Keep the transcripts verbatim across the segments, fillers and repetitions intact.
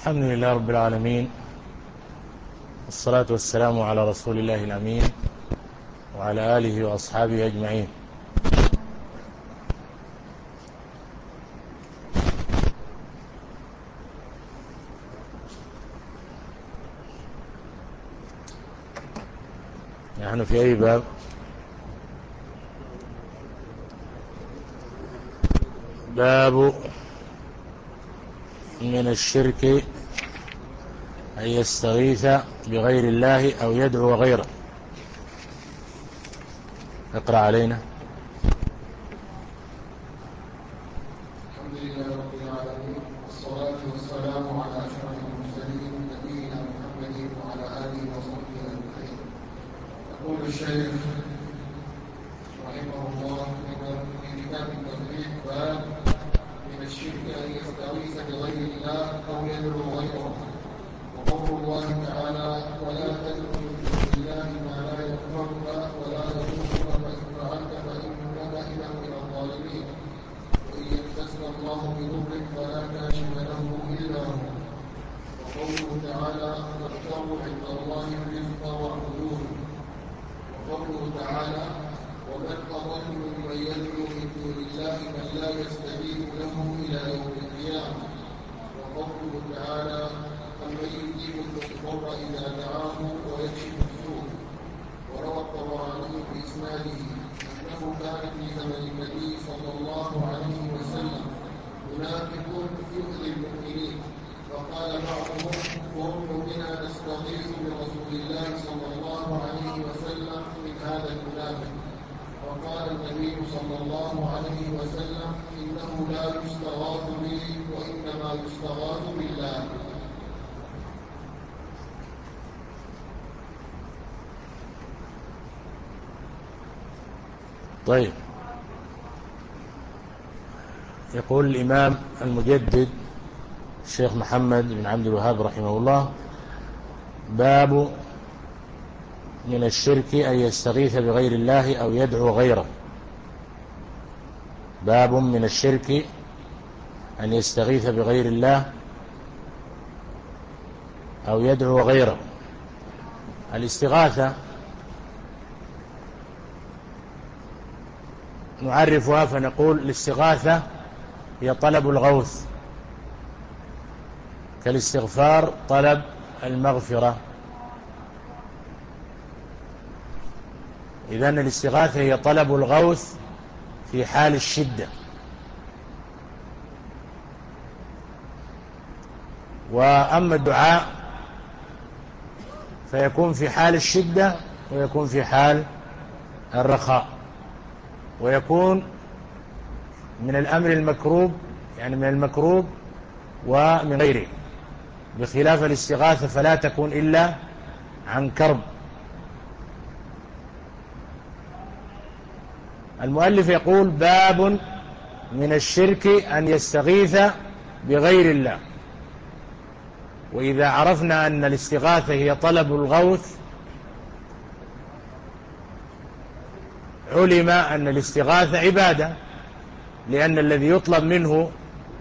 الحمد لله رب العالمين، والصلاة والسلام على رسول الله الأمين وعلى آله وأصحابه أجمعين. نحن في أي باب؟ باب من الشرك أن يستغيث بغير الله أو يدعو غيره. اقرأ علينا. الحمد لله رب العالمين، والصلاة والسلام على أشرف المرسلين نبينا محمد وعلى آله وصحبه أجمعين. يقول الشيخ رحمه الله في كتاب التوحيد: باب من الشرك أن يستغيث بغير الله أو يدعو غيره. وقول الله تعالى: ولا تدعو من دون الله ما لا ينفعك ولا يضرك فإن فعلت فإنك إذا من الظالمين. وإن يمسسك الله بضر فلا كاشف له إلا هو. وقوله تعالى: وابتغوا عند الله الرزق واعبدوه. وقوله تعالى: ومن أضل ممن يدعو من دون الله من لا يستجيب له إلى يوم القيامة. وقوله تعالى: أمن يجيب المضطر إذا دعاه ويكشف السوء. وروى الطبراني بإسناده أنه كان في زمن النبي صلى الله عليه وسلم منافق يؤذي المؤمنين، فقال بعضهم: قوموا بنا نستغيث برسول الله صلى الله عليه وسلم من هذا المنافق. فقال النبي صلى الله عليه وسلم: إنه لا يستغاث به وإنما يستغاث بالله. طيب، يقول الإمام المجدد الشيخ محمد بن عبد الوهاب رحمه الله: باب من الشرك أن يستغيث بغير الله أو يدعو غيره. باب من الشرك أن يستغيث بغير الله أو يدعو غيره. الاستغاثة نعرفها فنقول: الاستغاثة هي طلب الغوث، كالاستغفار طلب المغفرة. إذن الاستغاثة هي طلب الغوث في حال الشدة. وأما الدعاء فيكون في حال الشدة ويكون في حال الرخاء، ويكون من الأمر المكروب، يعني من المكروب ومن غيره، بخلاف الاستغاثة فلا تكون إلا عن كرب. المؤلف يقول: باب من الشرك أن يستغيث بغير الله. وإذا عرفنا أن الاستغاثة هي طلب الغوث، علم أن الاستغاثة عبادة، لأن الذي يطلب منه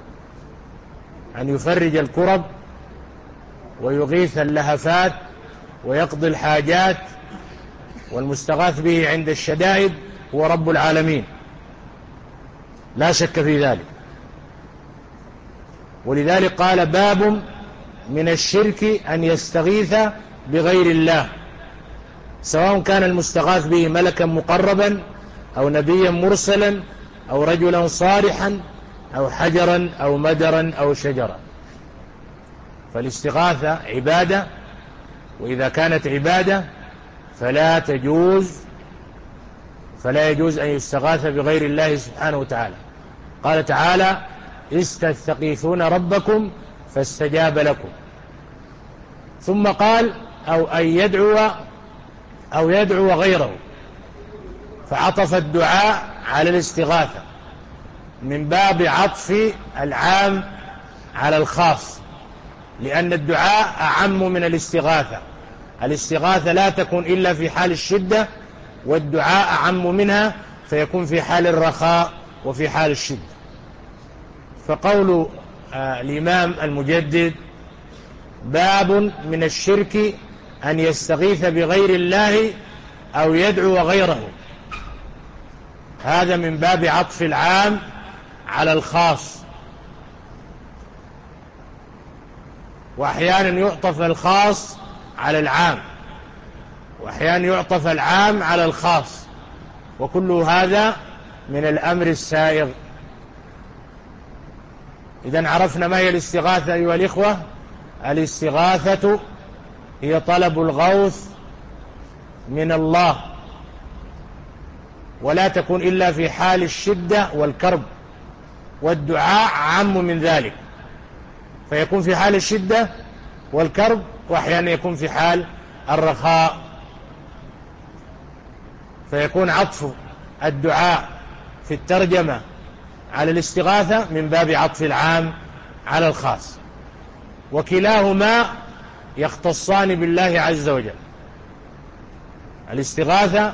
أن يفرج الكرب ويغيث اللهفات ويقضي الحاجات، والمستغاث به عند الشدائد هو رب العالمين، لا شك في ذلك. ولذلك قال: باب من الشرك أن يستغيث بغير الله، سواء كان المستغاث به ملكا مقربا أو نبيا مرسلا أو رجلا صالحا أو حجرا أو مدرا أو شجرا. فالاستغاثة عبادة، وإذا كانت عبادة فلا تجوز فلا يجوز أن يستغاث بغير الله سبحانه وتعالى. قال تعالى: استستغيثون ربكم فاستجاب لكم. ثم قال: أو أن يدعو أو يدعو غيره، فعطف الدعاء على الاستغاثة من باب عطف العام على الخاص، لأن الدعاء أعم من الاستغاثة. الاستغاثة لا تكون إلا في حال الشدة، والدعاء أعم منها فيكون في حال الرخاء وفي حال الشدة. فقول آه الإمام المجدد باب من الشرك أن يستغيث بغير الله أو يدعو غيره. هذا من باب عطف العام على الخاص، وأحيانا يعطف الخاص على العام، وأحيانا يعطف العام على الخاص، وكل هذا من الأمر السائغ. إذن عرفنا ما هي الاستغاثة أيها الإخوة. الاستغاثة هي طلب الغوث من الله، ولا تكون إلا في حال الشدة والكرب، والدعاء عام من ذلك، فيكون في حال الشدة والكرب، وأحيانا يكون في حال الرخاء، فيكون عطف الدعاء في الترجمة على الاستغاثة من باب عطف العام على الخاص، وكلاهما يختصان بالله عز وجل، الاستغاثة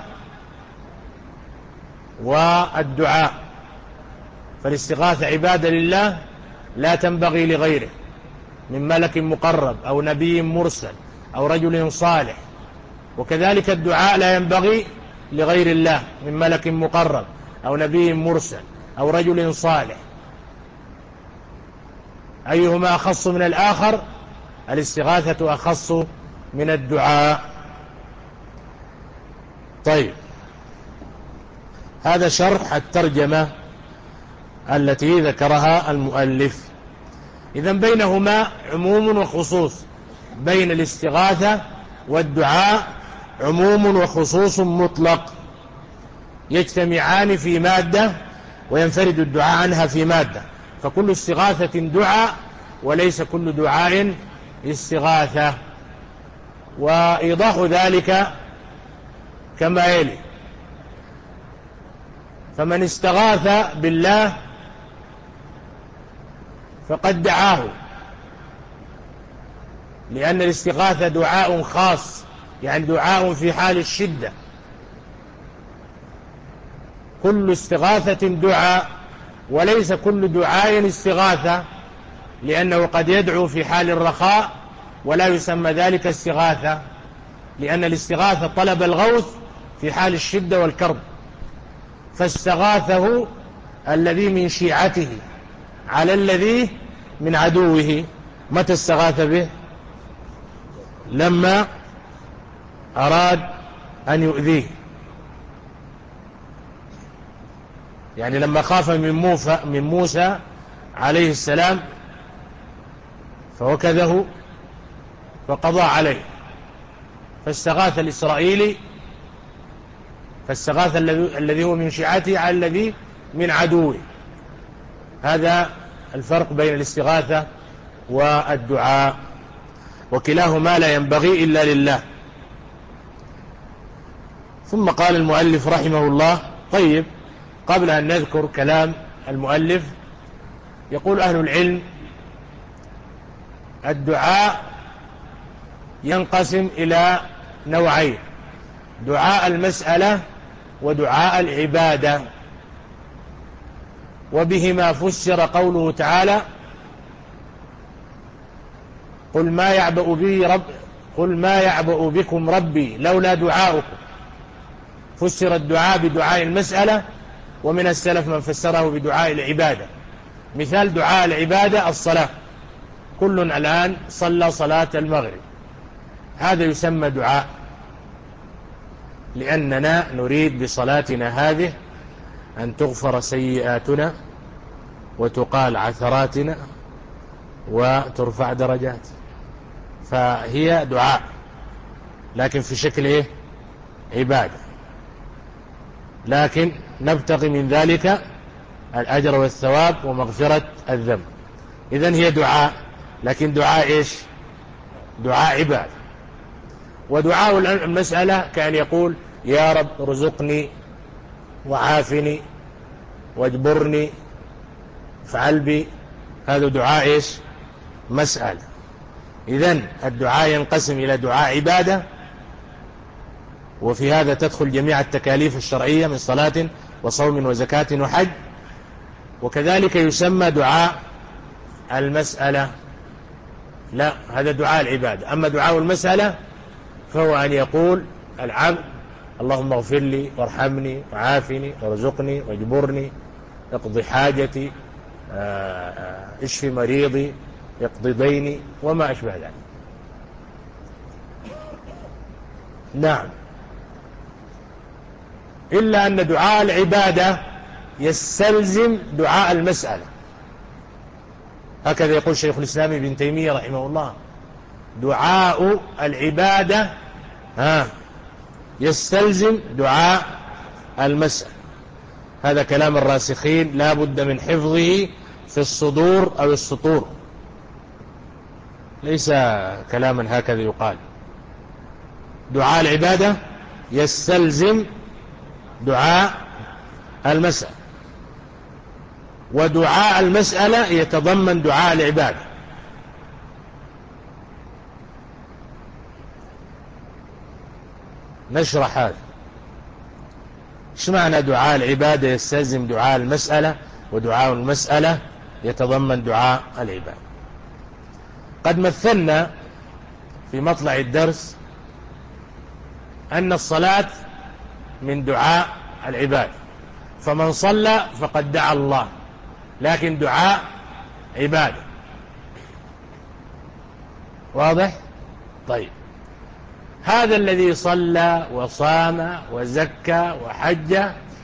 والدعاء. فالاستغاثة عبادة لله لا تنبغي لغيره من ملك مقرب أو نبي مرسل أو رجل صالح، وكذلك الدعاء لا ينبغي لغير الله من ملك مقرب أو نبي مرسل أو رجل صالح. أيهما أخص من الآخر؟ الاستغاثة أخص من الدعاء. طيب، هذا شرح الترجمة التي ذكرها المؤلف. إذن بينهما عموم وخصوص، بين الاستغاثة والدعاء عموم وخصوص مطلق يجتمعان في مادة، وينفرد الدعاء عنها في مادة، فكل استغاثة دعاء وليس كل دعاء استغاثة. وإيضاح ذلك كما يلي: فمن استغاث بالله فقد دعاه، لأن الاستغاثة دعاء خاص، يعني دعاء في حال الشدة. كل استغاثة دعاء، وليس كل دعاء استغاثة، لأنه قد يدعو في حال الرخاء ولا يسمى ذلك استغاثة، لأن الاستغاثة طلب الغوث في حال الشدة والكرب. فاستغاثه الذي من شيعته على الذي من عدوه. متى استغاث به؟ لما أراد أن يؤذيه، يعني لما خاف من, من موسى عليه السلام فوكذه فقضى عليه، فاستغاث الإسرائيلي، فاستغاث الذي هو من شيعته على الذي من عدوه. هذا الفرق بين الاستغاثة والدعاء، وكلاهما لا ينبغي إلا لله. ثم قال المؤلف رحمه الله: طيب، قبل أن نذكر كلام المؤلف، يقول أهل العلم: الدعاء ينقسم إلى نوعين: دعاء المسألة ودعاء العبادة. وبهما فسر قوله تعالى: قل ما يعبأ به رب قل ما يعبأ بكم ربي لولا دعاؤكم. فسر الدعاء بدعاء المسألة، ومن السلف من فسره بدعاء العبادة. مثال دعاء العبادة الصلاة، كل الآن صلى صلاة المغرب، هذا يسمى دعاء، لأننا نريد بصلاتنا هذه أن تغفر سيئاتنا وتقال عثراتنا وترفع درجات، فهي دعاء، لكن في شكل إيه؟ عبادة، لكن نبتغي من ذلك الأجر والثواب ومغفرة الذنب. إذن هي دعاء، لكن دعاء إيش؟ دعاء عبادة. ودعاء المسألة كأن يقول: يا رب ارزقني وعافني واجبرني افعل بي، هذا دعاء إيش؟ مسألة. إذن الدعاء ينقسم إلى دعاء عبادة، وفي هذا تدخل جميع التكاليف الشرعية من صلاة وصوم وزكاة وحج. وكذلك يسمى دعاء المسألة، لا، هذا دعاء العبادة. أما دعاء المسألة فهو أن يقول العبد اللهم اغفر لي وارحمني وعافني وارزقني واجبرني، اقضي حاجتي، اشفي مريضي، اقضي ديني، وما أشبه ذلك. نعم، إلا أن دعاء العبادة يستلزم دعاء المسألة. هكذا يقول شيخ الإسلام ابن تيمية رحمه الله: دعاء العبادة ها يستلزم دعاء المسألة. هذا كلام الراسخين لا بد من حفظه في الصدور أو السطور، ليس كلاما هكذا يقال. دعاء العبادة يستلزم دعاء المسألة، ودعاء المسألة يتضمن دعاء العبادة. نشرح هذا. ايش معنى دعاء العبادة يستلزم دعاء المسألة، ودعاء المسألة يتضمن دعاء العبادة؟ قد مثلنا في مطلع الدرس أن الصلاة من دعاء العبادة، فمن صلى فقد دعا الله، لكن دعاء عبادة. واضح؟ طيب، هذا الذي صلى وصام وزكى وحج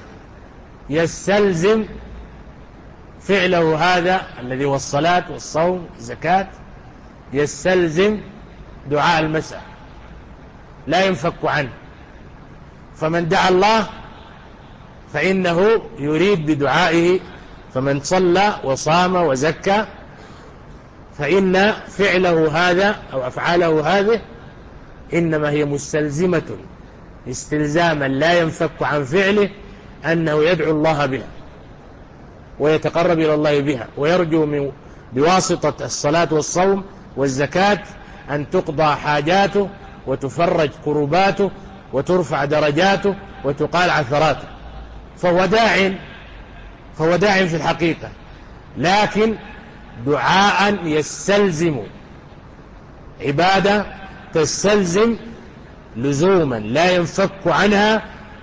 يستلزم فعله، هذا الذي هو الصلاة والصوم والزكاة يستلزم دعاء المسألة، لا ينفك عنه. فمن دعا الله فإنه يريد بدعائه، فمن صلى وصام وزكى فإن فعله هذا أو أفعاله هذه إنما هي مستلزمة استلزاما لا ينفك عن فعله، أنه يدعو الله بها ويتقرب إلى الله بها، ويرجو من بواسطة الصلاة والصوم والزكاة أن تقضى حاجاته وتفرج كرباته وترفع درجاته وتقال عثراته. فهو داع فهو داع في الحقيقة، لكن دعاء يستلزم عبادة تستلزم لزوما لا ينفك عنها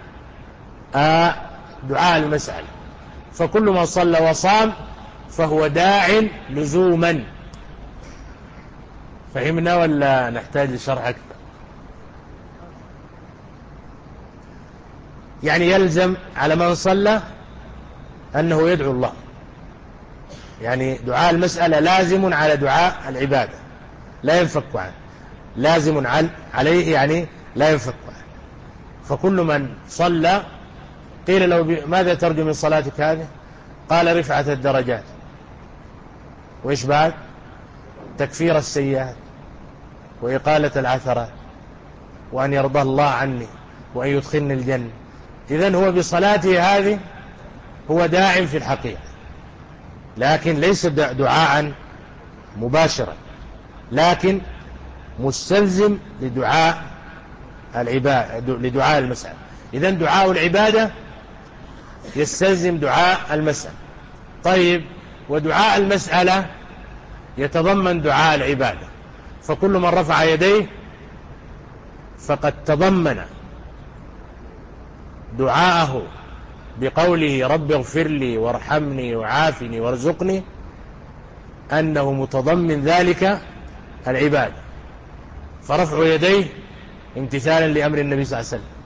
دعاء المسألة. فكل من صلى وصام فهو داع لزوما. فهمنا ولا نحتاج لشرح أكثر؟ يعني يلزم على من صلى أنه يدعو الله، يعني دعاء المسألة لازم على دعاء العبادة لا ينفك عنه، لازم عليه يعني لا ينفك عنه. فكل من صلى قيل له ماذا ترجو من صلاتك هذه؟ قال رفعة الدرجات، وإيش بعد؟ تكفير السيئات وإقالة العثرات وأن يرضى الله عني وأن يدخلني الجنة. إذن هو بصلاته هذه هو داع في الحقيقة، لكن ليس دعاء مباشرا، لكن مستلزم لدعاء العبادة لدعاء المسألة. إذن دعاء العبادة يستلزم دعاء المسألة. طيب، ودعاء المسألة يتضمن دعاء العبادة، فكل من رفع يديه فقد تضمن دعاءه بقوله رب اغفر لي وارحمني وعافني وارزقني أنه متضمن ذلك العبادة. فرفع يديه امتثالا لأمر النبي صلى الله عليه وسلم،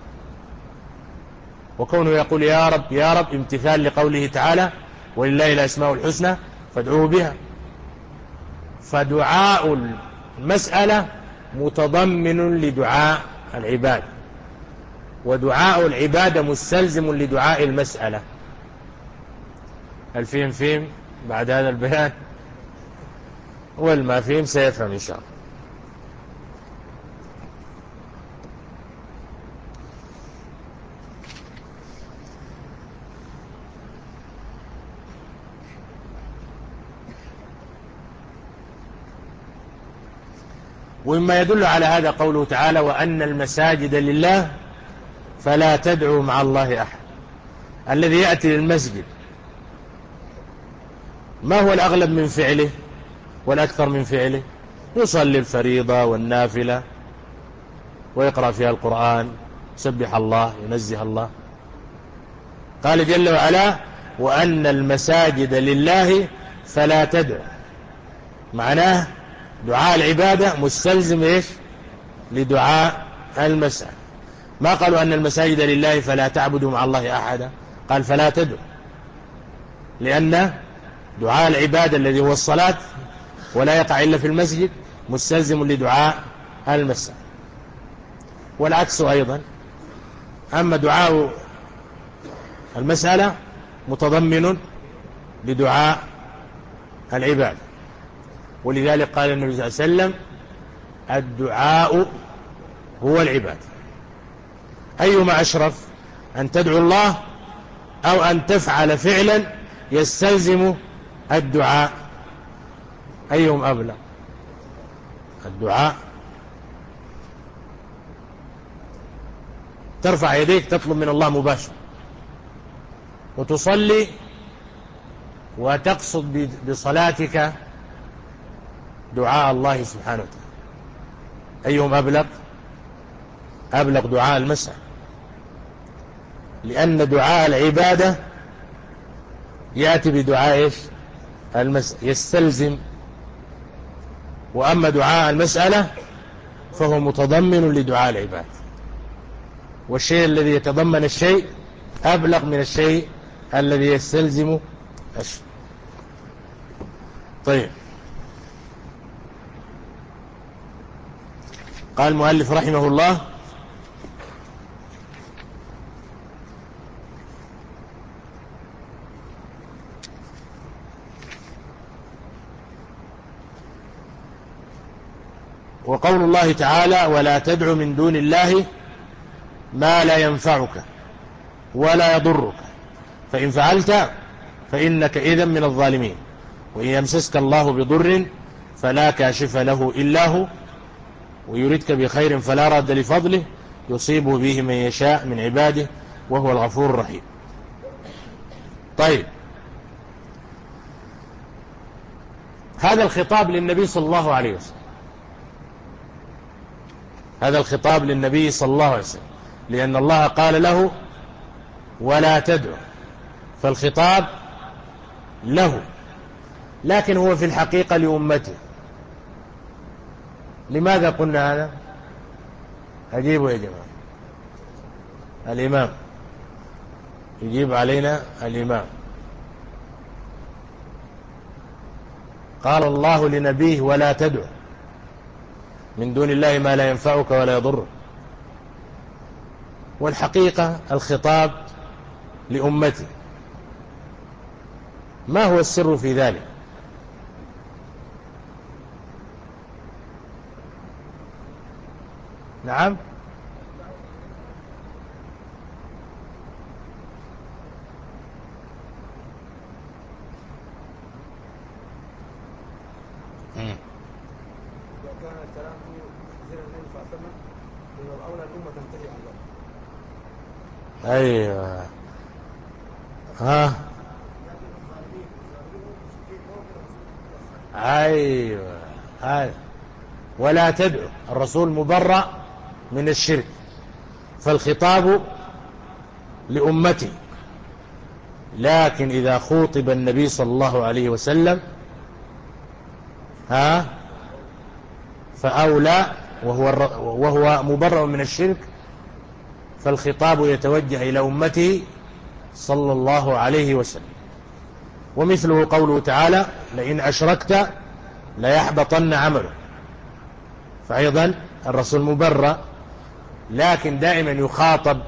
وكونه يقول يا رب يا رب امتثال لقوله تعالى ولله الأسماء الحسنى فادعوه بها. فدعاء المسألة متضمن لدعاء العبادة، ودعاء العبادة مستلزم لدعاء المسألة. الفهم فهم بعد هذا البيان، والما فهم سيفهم إن شاء الله. ومما يدل على هذا قوله تعالى وأن المساجد لله فلا تدعوا مع الله أحد. الذي يأتي للمسجد ما هو الأغلب من فعله والأكثر من فعله؟ يصلي الفريضة والنافلة ويقرأ فيها القرآن، يسبح الله، ينزه الله. قال جل وعلا: وأن المساجد لله فلا تدعوا. معناه دعاء العبادة مستلزم إيش؟ لدعاء المسألة. ما قالوا أن المساجد لله فلا تعبدوا مع الله أحدا، قال فلا تدعوا، لأن دعاء العبادة الذي هو الصلاة ولا يقع إلا في المسجد مستلزم لدعاء المسألة، والعكس أيضا. أما دعاء المسألة متضمن لدعاء العبادة، ولذلك قال النبي صلى الله عليه وسلم: الدعاء هو العبادة. أيما أشرف، أن تدعو الله أو أن تفعل فعلا يستلزم الدعاء؟ أيهم أبلغ؟ الدعاء. ترفع يديك تطلب من الله مباشرة، وتصلي وتقصد بصلاتك دعاء الله سبحانه وتعالى. أيهم أبلغ؟ أبلغ دعاء المسألة، لأن دعاء العبادة يأتي بدعاء إيش؟ المسألة، يستلزم. وأما دعاء المسألة فهو متضمن لدعاء العبادة، والشيء الذي يتضمن الشيء أبلغ من الشيء الذي يستلزم الشيء. طيب، قال المؤلف رحمه الله: وقول الله تعالى: ولا تدع من دون الله ما لا ينفعك ولا يضرك فإن فعلت فإنك إذن من الظالمين وإن يمسسك الله بضر فلا كاشف له إلا هو ويردك بخير فلا راد لفضله يصيب به من يشاء من عباده وهو الغفور الرحيم. طيب، هذا الخطاب للنبي صلى الله عليه وسلم، هذا الخطاب للنبي صلى الله عليه وسلم، لأن الله قال له: ولا تدع، فالخطاب له، لكن هو في الحقيقة لأمته. لماذا قلنا هذا؟ أجيبوا يا جماعة. الإمام يجيب علينا. الإمام قال الله لنبيه: ولا تدع من دون الله ما لا ينفعك ولا يضرك، والحقيقة الخطاب لأمته. ما هو السر في ذلك؟ نعم، إذا كان الكلام في زر النبي صلى الله عليه وسلم من الأولى الأمة تنتهي عنه. أيوة. ها أيوة هذا. ولا تدعو، الرسول مبرأ من الشرك، فالخطاب لأمته. لكن إذا خوطب النبي صلى الله عليه وسلم ها فأولى وهو, وهو مبرأ من الشرك، فالخطاب يتوجه إلى أمته صلى الله عليه وسلم. ومثله قوله تعالى: لئن أشركت ليحبطن عمله، فأيضا الرسول مبرأ، لكن دائما يخاطب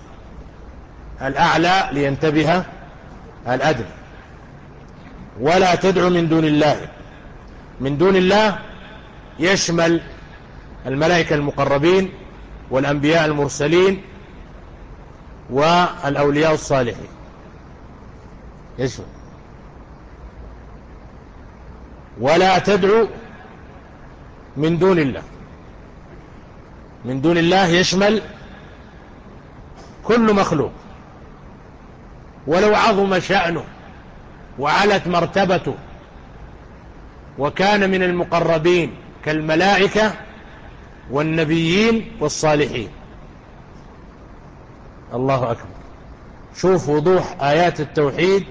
الأعلى لينتبه الأدنى. ولا تدع من دون الله، من دون الله يشمل الملائكة المقربين والأنبياء المرسلين والأولياء الصالحين، يشمل. ولا تدع من دون الله، من دون الله يشمل كل مخلوق، ولو عظم شأنه وعلت مرتبته وكان من المقربين كالملائكة والنبيين والصالحين. الله أكبر. شوف وضوح آيات التوحيد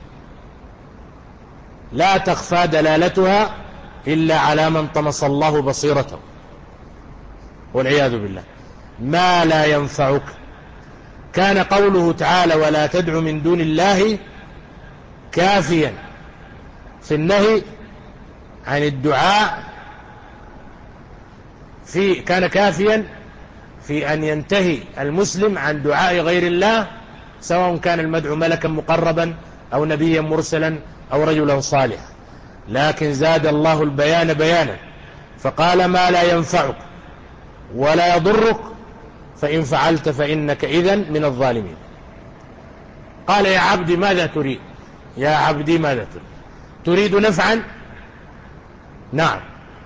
لا تخفى دلالتها إلا على من طمس الله بصيرته والعياذ بالله. ما لا ينفعك. كان قوله تعالى ولا تدع من دون الله كافيا في النهي عن الدعاء، في كان كافيا في أن ينتهي المسلم عن دعاء غير الله، سواء كان المدعو ملكا مقربا أو نبيا مرسلا أو رجلا صالحا. لكن زاد الله البيان بيانا فقال ما لا ينفعك ولا يضرك فإن فعلت فإنك إذن من الظالمين. قال يا عبدي ماذا تريد؟ يا عبدي ماذا تريد؟ تريد نفعا؟ نعم.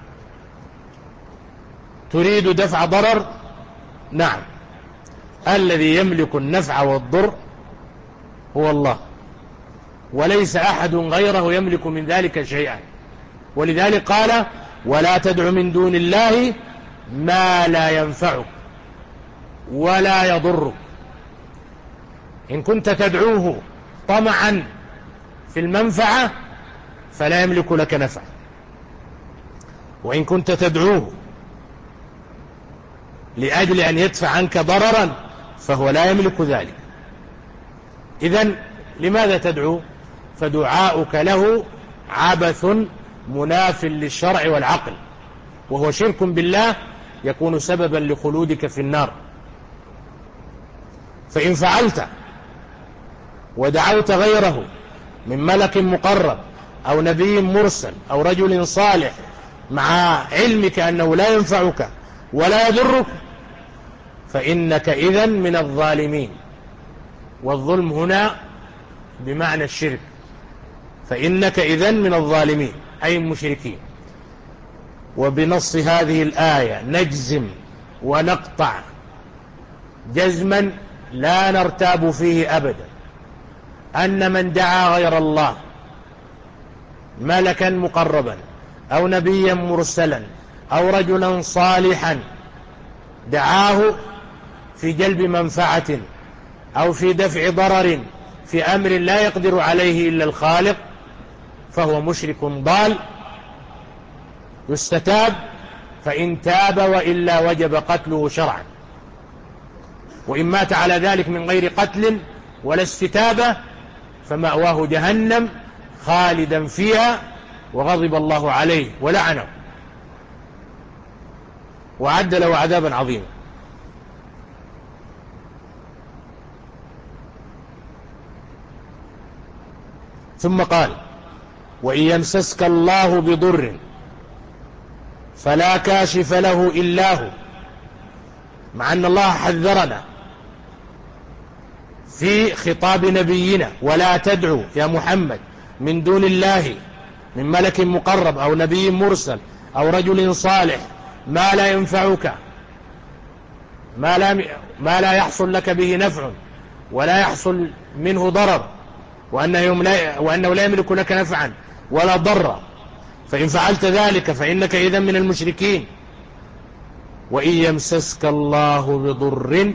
تريد دفع ضرر؟ نعم. الذي يملك النفع والضر هو الله، وليس أحد غيره يملك من ذلك شيئا. ولذلك قال ولا تدع من دون الله ما لا ينفعك ولا يضرك. إن كنت تدعوه طمعا في المنفعة فلا يملك لك نفعا، وإن كنت تدعوه لأجل أن يدفع عنك ضررا فهو لا يملك ذلك. إذن لماذا تدعو؟ فدعاؤك له عبث مناف للشرع والعقل، وهو شرك بالله يكون سببا لخلودك في النار. فإن فعلت ودعوت غيره من ملك مقرب أو نبي مرسل أو رجل صالح مع علمك أنه لا ينفعك ولا يضرك فإنك إذن من الظالمين. والظلم هنا بمعنى الشرك. فإنك إذن من الظالمين أي المشركين. وبنص هذه الآية نجزم ونقطع جزما لا نرتاب فيه أبدا أن من دعا غير الله ملكا مقربا أو نبيا مرسلا أو رجلا صالحا دعاه في جلب منفعة أو في دفع ضرر في أمر لا يقدر عليه إلا الخالق فهو مشرك ضال يستتاب، فإن تاب وإلا وجب قتله شرعا. وإن مات على ذلك من غير قتل ولا استتابة فمأواه جهنم خالدا فيها وغضب الله عليه ولعنه وعد له عذابا عظيما. ثم قال وإن يمسسك الله بضر فلا كاشف له إلا هو، مع أن الله حذرنا في خطاب نبينا ولا تدعو يا محمد من دون الله من ملك مقرب أو نبي مرسل أو رجل صالح ما لا ينفعك ما لا, ما لا يحصل لك به نفع ولا يحصل منه ضرر وأنه لا, وأنه لا يملك لك نفعا ولا ضرا، فإن فعلت ذلك فإنك إذن من المشركين. وإن يمسسك الله بضر،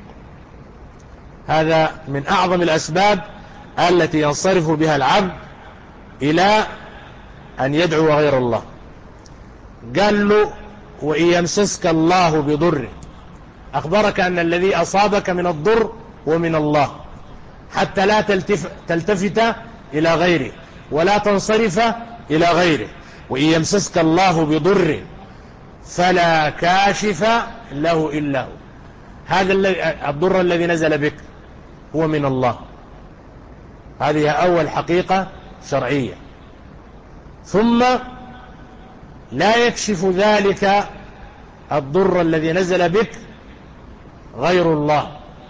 هذا من أعظم الأسباب التي ينصرف بها العبد إلى أن يدعو غير الله. قال له وإن يمسسك الله بضر، أخبرك أن الذي أصابك من الضر ومن الله حتى لا تلتف تلتفت إلى غيره ولا تنصرف إلى غيره. وإن يمسسك الله بضر فلا كاشف له إلا هو، هذا الضر الذي نزل بك هو من الله. هذه أول حقيقة شرعية. ثم لا يكشف ذلك الضر الذي نزل بك غير الله.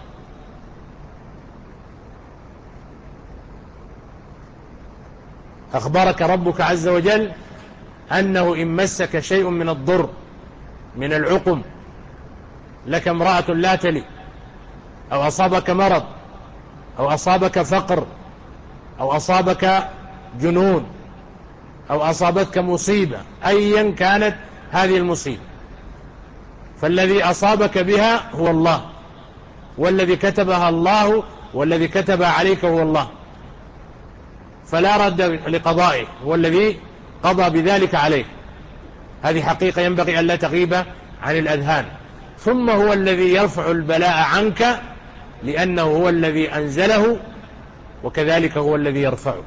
أخبرك ربك عز وجل أنه إن مسك شيء من الضر من العقم، لك امرأة لا تلي أو أصابك مرض أو أصابك فقر أو أصابك جنون أو أصابتك مصيبة، أيا كانت هذه المصيبة. فالذي أصابك بها هو الله، والذي كتبها الله، والذي كتبها عليك هو الله، فلا رد لقضائه، هو الذي قضى بذلك عليك. هذه حقيقة ينبغي أن لا تغيب عن الأذهان. ثم هو الذي يرفع البلاء عنك، لأنه هو الذي أنزله، وكذلك هو الذي يرفعه.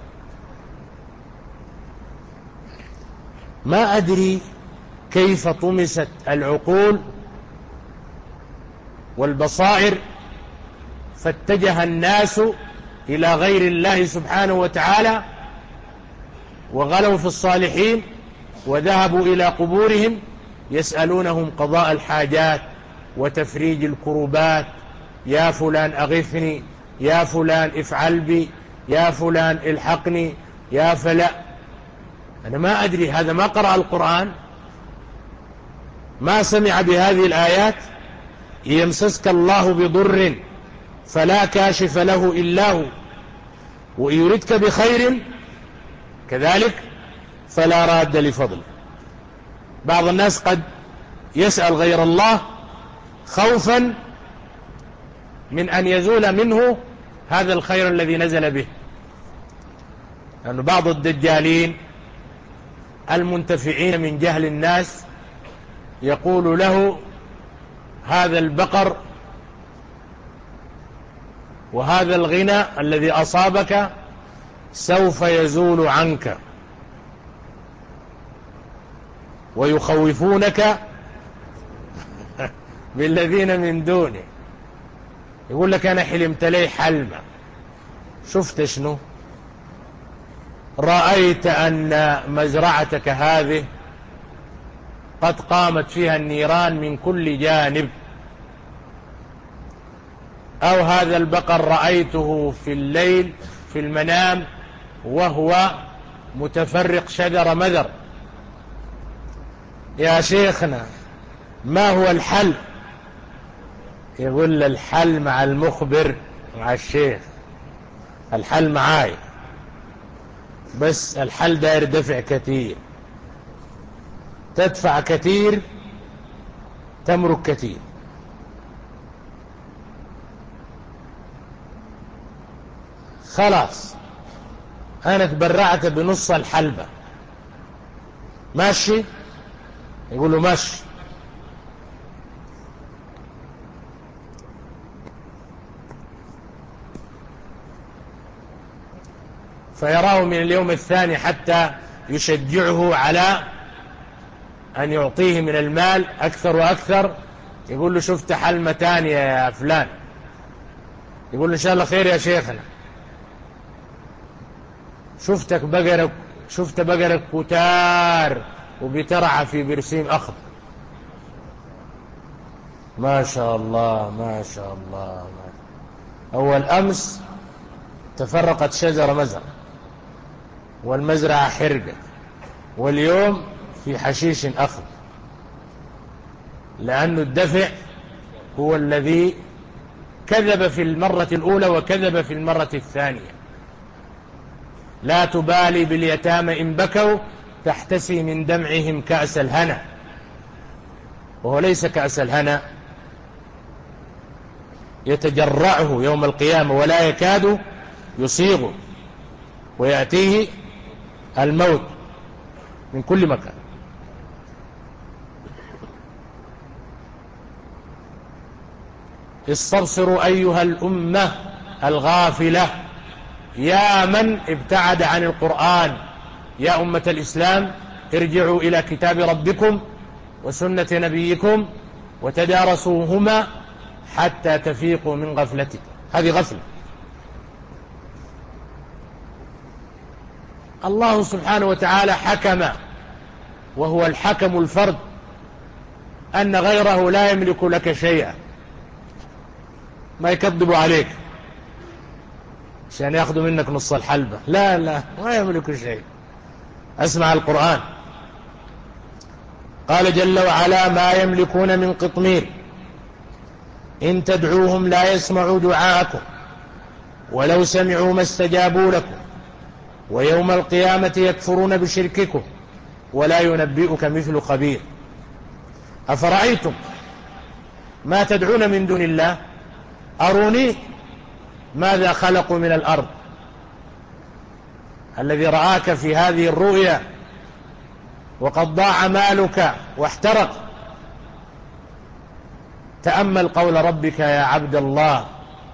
ما أدري كيف طمست العقول والبصائر، فاتجه الناس إلى غير الله سبحانه وتعالى، وغلوا في الصالحين، وذهبوا إلى قبورهم يسألونهم قضاء الحاجات وتفريج الكروبات. يا فلان أغثني، يا فلان افعل بي، يا فلان الحقني، يا فلا. أنا ما أدري، هذا ما قرأ القرآن، ما سمع بهذه الآيات. يمسسك الله بضر فلا كاشف له إلا هو، وإن يردك بخير كذلك فلا راد لفضله. بعض الناس قد يسأل غير الله خوفا من أن يزول منه هذا الخير الذي نزل به. لأن بعض الدجالين المنتفعين من جهل الناس يقول له هذا البقر وهذا الغنى الذي أصابك سوف يزول عنك، ويخوفونك بالذين من دونه. يقول لك أنا حلمت لي حلمة، شفت شنو؟ رأيت أن مزرعتك هذه قد قامت فيها النيران من كل جانب، أو هذا البقر رأيته في الليل في المنام وهو متفرق شجر مذر. يا شيخنا ما هو الحل؟ يقول الحل مع المخبر، مع الشيخ، الحل معاي، بس الحل داير دفع كثير، تدفع كثير تمرك كثير. خلاص أنا تبرعت بنص الحلبة، ماشي؟ يقول له ماشي. فيراه من اليوم الثاني حتى يشجعه على أن يعطيه من المال أكثر وأكثر. يقول له شفت حلمة تانية يا فلان؟ يقول له إن شاء الله خير يا شيخنا. شفتك بقرك، شفت بقرك كتار وبترعى في برسيم أخضر. ما شاء الله ما شاء الله. ما. أول أمس تفرقت شجرة مزرعة والمزرعة حرقت، واليوم في حشيش أخضر، لأن الدفع هو الذي كذب في المرة الأولى وكذب في المرة الثانية. لا تبالي باليتامى إن بكوا تحتسي من دمعهم كأس الهنا، وهو ليس كأس الهنا، يتجرعه يوم القيامة ولا يكاد يصيغه، ويأتيه الموت من كل مكان. استبصروا أيها الأمة الغافلة، يا من ابتعد عن القرآن، يا أمة الإسلام ارجعوا إلى كتاب ربكم وسنة نبيكم وتدارسوهما حتى تفيقوا من غفلتكم. هذه غفلة. الله سبحانه وتعالى حكم، وهو الحكم الفرد، أن غيره لا يملك لك شيئا. ما يكذبوا عليك عشان يأخذوا منك نص الحلبة، لا لا ما يملك شيء. أسمع القرآن، قال جل وعلا ما يملكون من قطمير إن تدعوهم لا يسمعوا دعاءكم ولو سمعوا ما استجابوا لكم ويوم القيامة يكفرون بشرككم ولا ينبئك مثل خبير. أفرأيتم ما تدعون من دون الله أروني ماذا خلقوا من الأرض. الذي رآك في هذه الرؤيا وقد ضاع مالك واحترق، تأمل قول ربك يا عبد الله،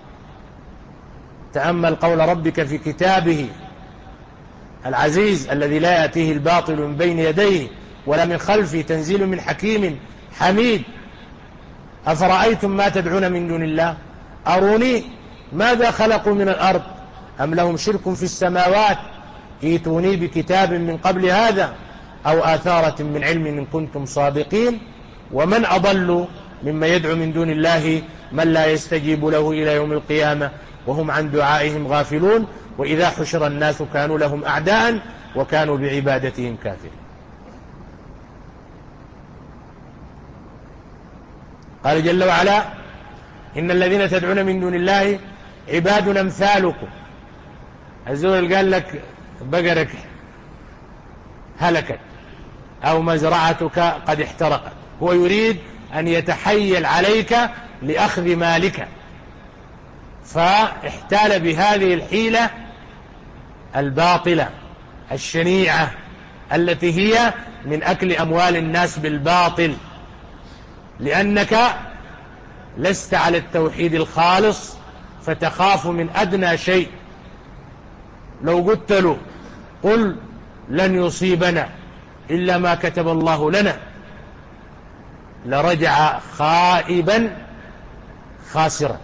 تأمل قول ربك في كتابه العزيز الذي لا يأتيه الباطل من بين يديه ولا من خلفه، تنزيل من حكيم حميد. أفرأيتم ما تدعون من دون الله أروني ماذا خلقوا من الأرض أم لهم شرك في السماوات ائتوني بكتاب من قبل هذا أو آثارة من علم إن كنتم صادقين. ومن أضل مما يدعو من دون الله من لا يستجيب له إلى يوم القيامة وهم عن دعائهم غافلون وإذا حشر الناس كانوا لهم أعداء وكانوا بعبادتهم كافرين. قال جل وعلا إن الذين تدعون من دون الله عباد أمثالكم. الزول قال لك بقرك هلكت أو مزرعتك قد احترقت، هو يريد أن يتحيل عليك لأخذ مالك، فاحتال بهذه الحيلة الباطلة الشنيعة التي هي من أكل أموال الناس بالباطل، لأنك لست على التوحيد الخالص فتخاف من أدنى شيء. لو قلت له قل لن يصيبنا إلا ما كتب الله لنا لرجع خائبا خاسرا.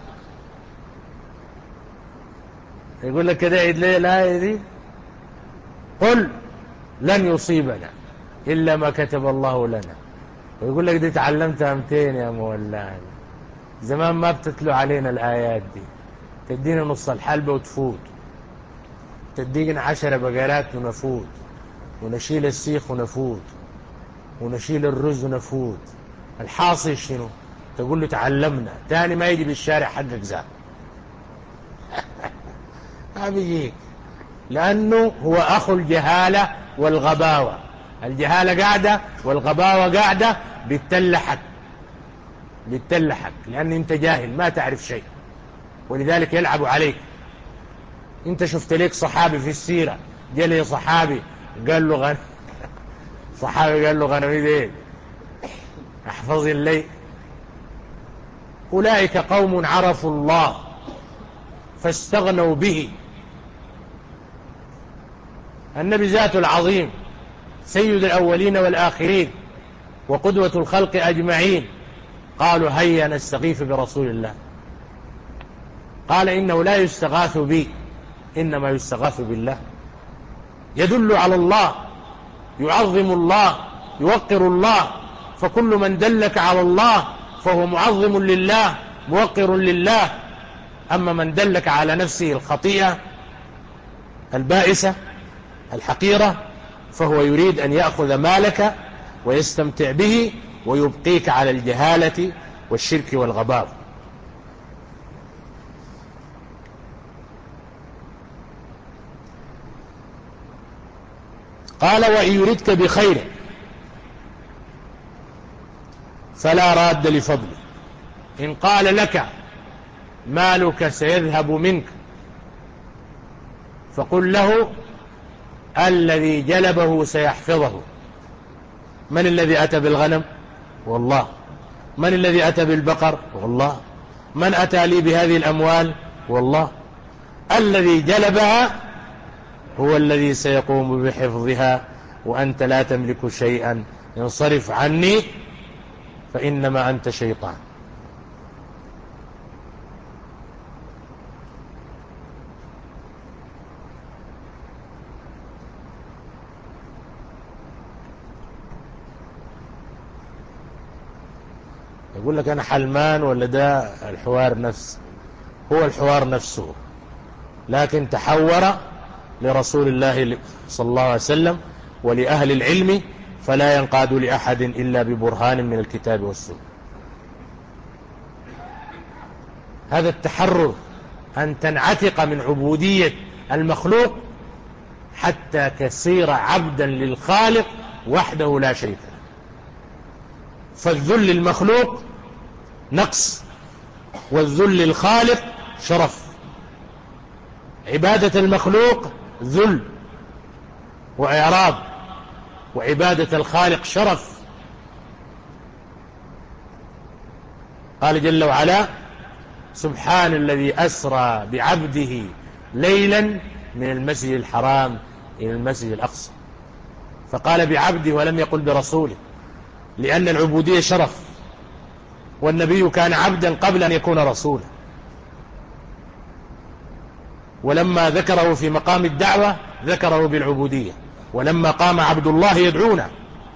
يقول لك كده عيد ليه الآية دي، قل لن يصيبنا إلا ما كتب الله لنا، ويقول لك دي تعلمتها متين يا مولاني، زمان ما بتتلو علينا الآيات دي، تدينا نص الحلبة وتفوت، تدينا عشر بقرات ونفوت، ونشيل السيخ ونفوت، ونشيل الرز ونفوت. الحاصل شنو؟ تقول له تعلمنا، تاني ما يجي بالشارع حقك ذاك ما بيجيك، لأنه هو أخو الجهالة والغباوة. الجهالة قاعدة والغباوة قاعدة بتلحك بتلحك لأن أنت جاهل ما تعرف شيء، ولذلك يلعب عليك. أنت شفت ليك صحابي في السيرة جلي صحابي قال له غنم صحابي قال له غنمي دي احفظ الليل. أولئك قوم عرفوا الله فاستغنوا به. النبي ذاته العظيم سيد الأولين والآخرين وقدوة الخلق أجمعين قالوا هيا نستغيث برسول الله، قال إنه لا يستغاث بي إنما يستغاث بالله. يدل على الله، يعظم الله، يوقر الله، فكل من دلك على الله فهو معظم لله موقر لله. أما من دلك على نفسه الخطيئة البائسة الحقيرة فهو يريد أن يأخذ مالك ويستمتع به ويبقيك على الجهالة والشرك والغباء. قال وإن يردك بخير فلا راد لفضله. إن قال لك مالك سيذهب منك فقل له الذي جلبه سيحفظه. من الذي أتى بالغنم؟ والله. من الذي أتى بالبقر؟ والله. من أتى لي بهذه الأموال؟ والله. الذي جلبها هو الذي سيقوم بحفظها وأنت لا تملك شيئا، انصرف عني فإنما أنت شيطان. يقول لك أنا حلمان ولا ده الحوار نفسه؟ هو الحوار نفسه، لكن تحور لرسول الله صلى الله عليه وسلم ولأهل العلم فلا ينقاد لأحد إلا ببرهان من الكتاب والسنة. هذا التحرر أن تنعتق من عبودية المخلوق حتى تصير عبدا للخالق وحده لا شريك له. فالذل للمخلوق نقص، والذل للخالق شرف. عبادة المخلوق ذل وإعراض، وعبادة الخالق شرف. قال جل وعلا: سبحان الذي أسرى بعبده ليلا من المسجد الحرام إلى المسجد الأقصى. فقال بعبده ولم يقل برسوله، لأن العبودية شرف، والنبي كان عبدا قبل أن يكون رسولا. ولما ذكره في مقام الدعوة ذكره بالعبودية، ولما قام عبد الله يدعونه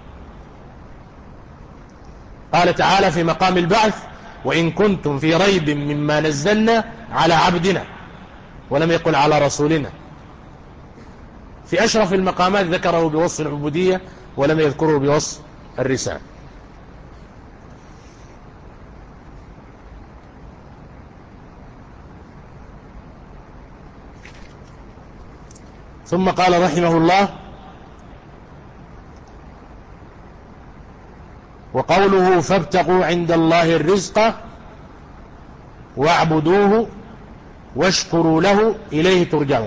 قال تعالى في مقام البعث: وإن كنتم في ريب مما نزلنا على عبدنا، ولم يقل على رسولنا. في أشرف المقامات ذكره بوصف العبودية ولم يذكره بوصف الرسالة. ثم قال رحمه الله: وقوله فابتغوا عند الله الرزق واعبدوه واشكروا له إليه ترجعون.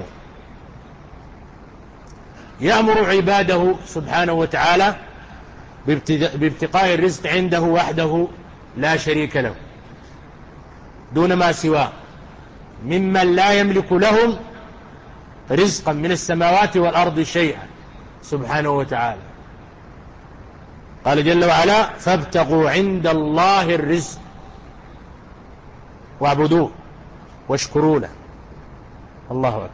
يأمر عباده سبحانه وتعالى بابتغاء الرزق عنده وحده لا شريك له، دون ما سواه، ممن لا يملك لهم رزقا من السماوات والأرض شيئا سبحانه وتعالى. قال جل وعلا: فابتغوا عند الله الرزق واعبدوه واشكروا له. الله أكبر.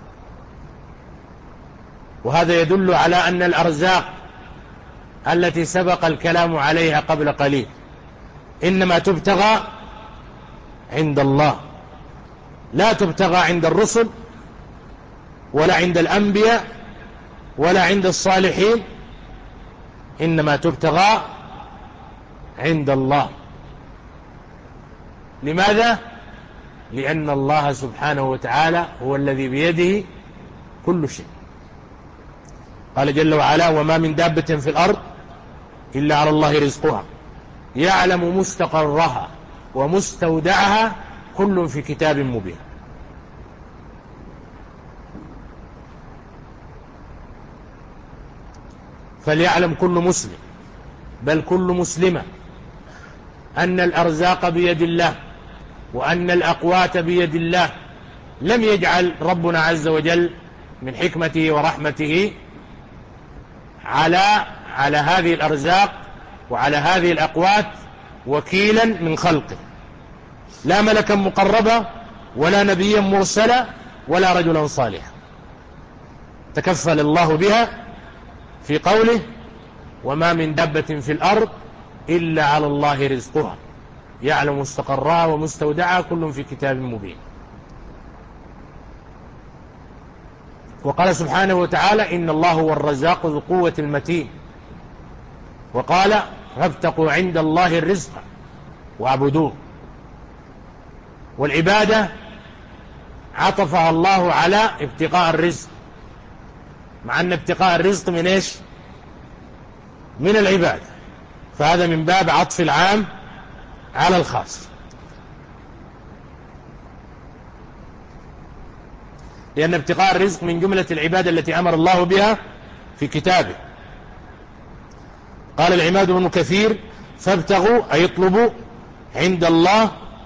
وهذا يدل على أن الأرزاق التي سبق الكلام عليها قبل قليل إنما تبتغى عند الله، لا تبتغى عند الرسل ولا عند الأنبياء ولا عند الصالحين، إنما تبتغى عند الله. لماذا؟ لأن الله سبحانه وتعالى هو الذي بيده كل شيء. قال جل وعلا: وما من دابة في الأرض إلا على الله رزقها يعلم مستقرها ومستودعها كل في كتاب مبين. فليعلم كل مسلم، بل كل مسلمة، أن الأرزاق بيد الله، وأن الأقوات بيد الله. لم يجعل ربنا عز وجل من حكمته ورحمته على على هذه الأرزاق وعلى هذه الأقوات وكيلا من خلقه، لا ملكا مقربا ولا نبيا مرسلا ولا رجلا صالحا. تكفل الله بها في قوله: وما من دابة في الأرض إلا على الله رزقها يعلم مستقرها ومستودعها كل في كتاب مبين. وقال سبحانه وتعالى: إن الله هو الرزاق ذو القوة المتين. وقال: فابتغوا عند الله الرزق واعبدوه. والعبادة عطفها الله على ابتغاء الرزق، مع أن ابتغاء الرزق من إيش؟ من العبادة، فهذا من باب عطف العام على الخاص. لأن ابتغاء الرزق من جملة العبادة التي أمر الله بها في كتابه. قال العماد بن كثير: فابتغوا أي اطلبوا عند الله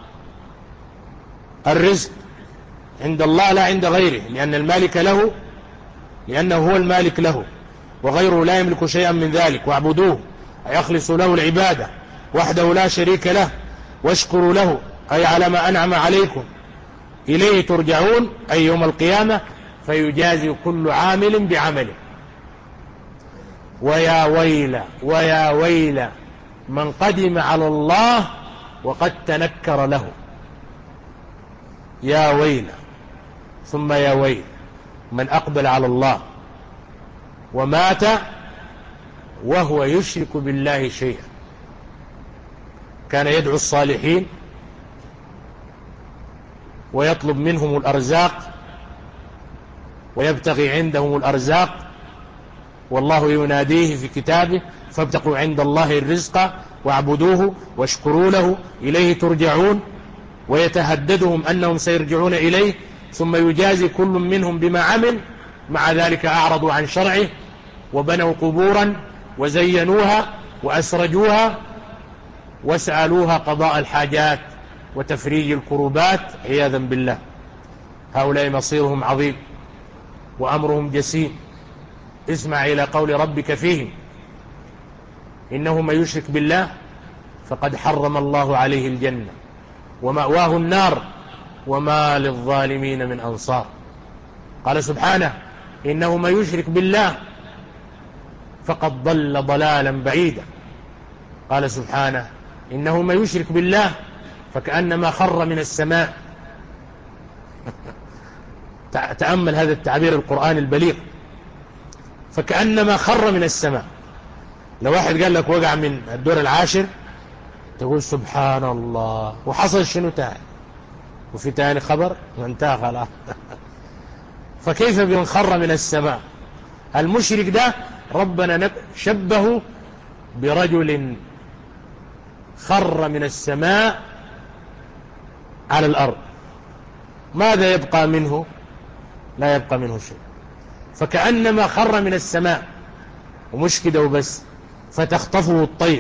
الرزق، عند الله لا عند غيره، لأن المالك له، لأنه هو المالك له، وغيره لا يملك شيئا من ذلك. واعبدوه أي أخلصوا له العبادة وحده لا شريك له، واشكروا له أي على ما أنعم عليكم. إليه ترجعون أي يوم القيامة، فيجازي كل عامل بعمله. ويا ويل ويا ويل من قدم على الله وقد تنكر له. يا ويل ثم يا ويل من أقبل على الله ومات وهو يشرك بالله شيئا. كان يدعو الصالحين ويطلب منهم الأرزاق ويبتغي عندهم الأرزاق، والله يناديه في كتابه فابتقوا عند الله الرزق واعبدوه واشكروا له إليه ترجعون، ويتهددهم أنهم سيرجعون إليه ثم يجازي كل منهم بما عمل، مع ذلك أعرضوا عن شرعه وبنوا قبورا وزينوها وأسرجوها واسألوها قضاء الحاجات وتفريج الكروبات عياذا بالله. هؤلاء مصيرهم عظيم وأمرهم جسيم. اسمع إلى قول ربك فيهم: إنه من يشرك بالله فقد حرم الله عليه الجنة ومأواه النار وما للظالمين من أنصار. قال سبحانه: إنه من يشرك بالله فقد ضل ضلالا بعيدا. قال سبحانه: إنه من يشرك بالله فكأنما خر من السماء. تأمل هذا التعبير القرآني البليغ، فكأنما خر من السماء. لو واحد قال لك وقع من الدور العاشر تقول سبحان الله، وحصل شنو تاني؟ وفي تاني خبر وانتهى خلاص. فكيف بمن خر من السماء؟ المشرك ده ربنا شبه برجل خر من السماء على الأرض، ماذا يبقى منه؟ لا يبقى منه شيء. فكأنما خر من السماء، ومش كده وبس، فتخطفه الطير.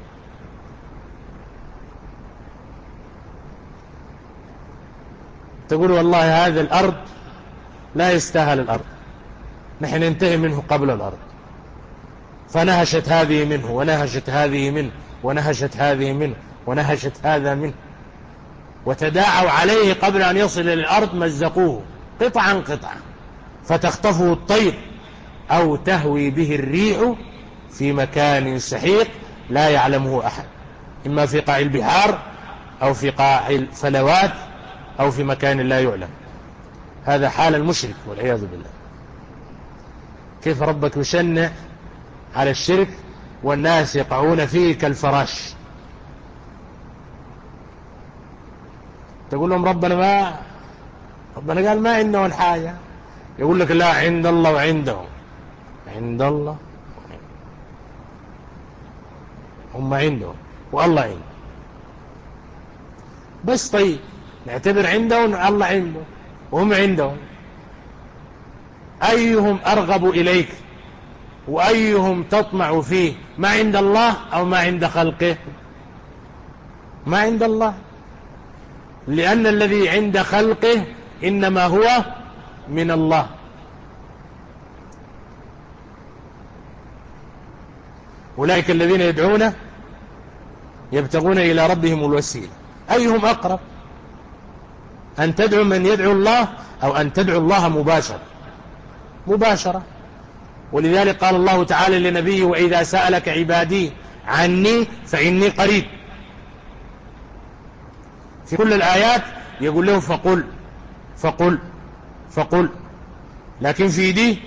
تقول والله هذا الأرض لا يستاهل الأرض، نحن ننتهي منه قبل الأرض. فنهشت هذه منه ونهشت هذه منه ونهشت هذه منه ونهشت هذا منه، وتداعوا عليه قبل أن يصل إلى الأرض مزقوه قطعا قطعا، فتخطفه الطير أو تهوي به الريح في مكان سحيق لا يعلمه أحد، إما في قاع البحار أو في قاع الفلوات أو في مكان لا يعلم. هذا حال المشرك والعياذ بالله. كيف ربك يشنع على الشرك والناس يقعون فيه كالفراش. تقول لهم ربنا ما ربنا قال ما عنده الحاجة، يقول لك لا عند الله وعنده. عند الله هم عندهم والله عنده بس. طيب نعتبر عندهم الله عنده وهم عندهم، أيهم أرغب إليك وأيهم تطمع فيه؟ ما عند الله أو ما عند خلقه؟ ما عند الله، لأن الذي عند خلقه إنما هو من الله. أولئك الذين يدعون يبتغون إلى ربهم الوسيلة أيهم أقرب، أن تدعو من يدعو الله أو أن تدعو الله مباشرة مباشرة. ولذلك قال الله تعالى لنبيه: وإذا سألك عبادي عني فإني قريب. في كل الآيات يقول لهم فقل فقل فقل، لكن في دي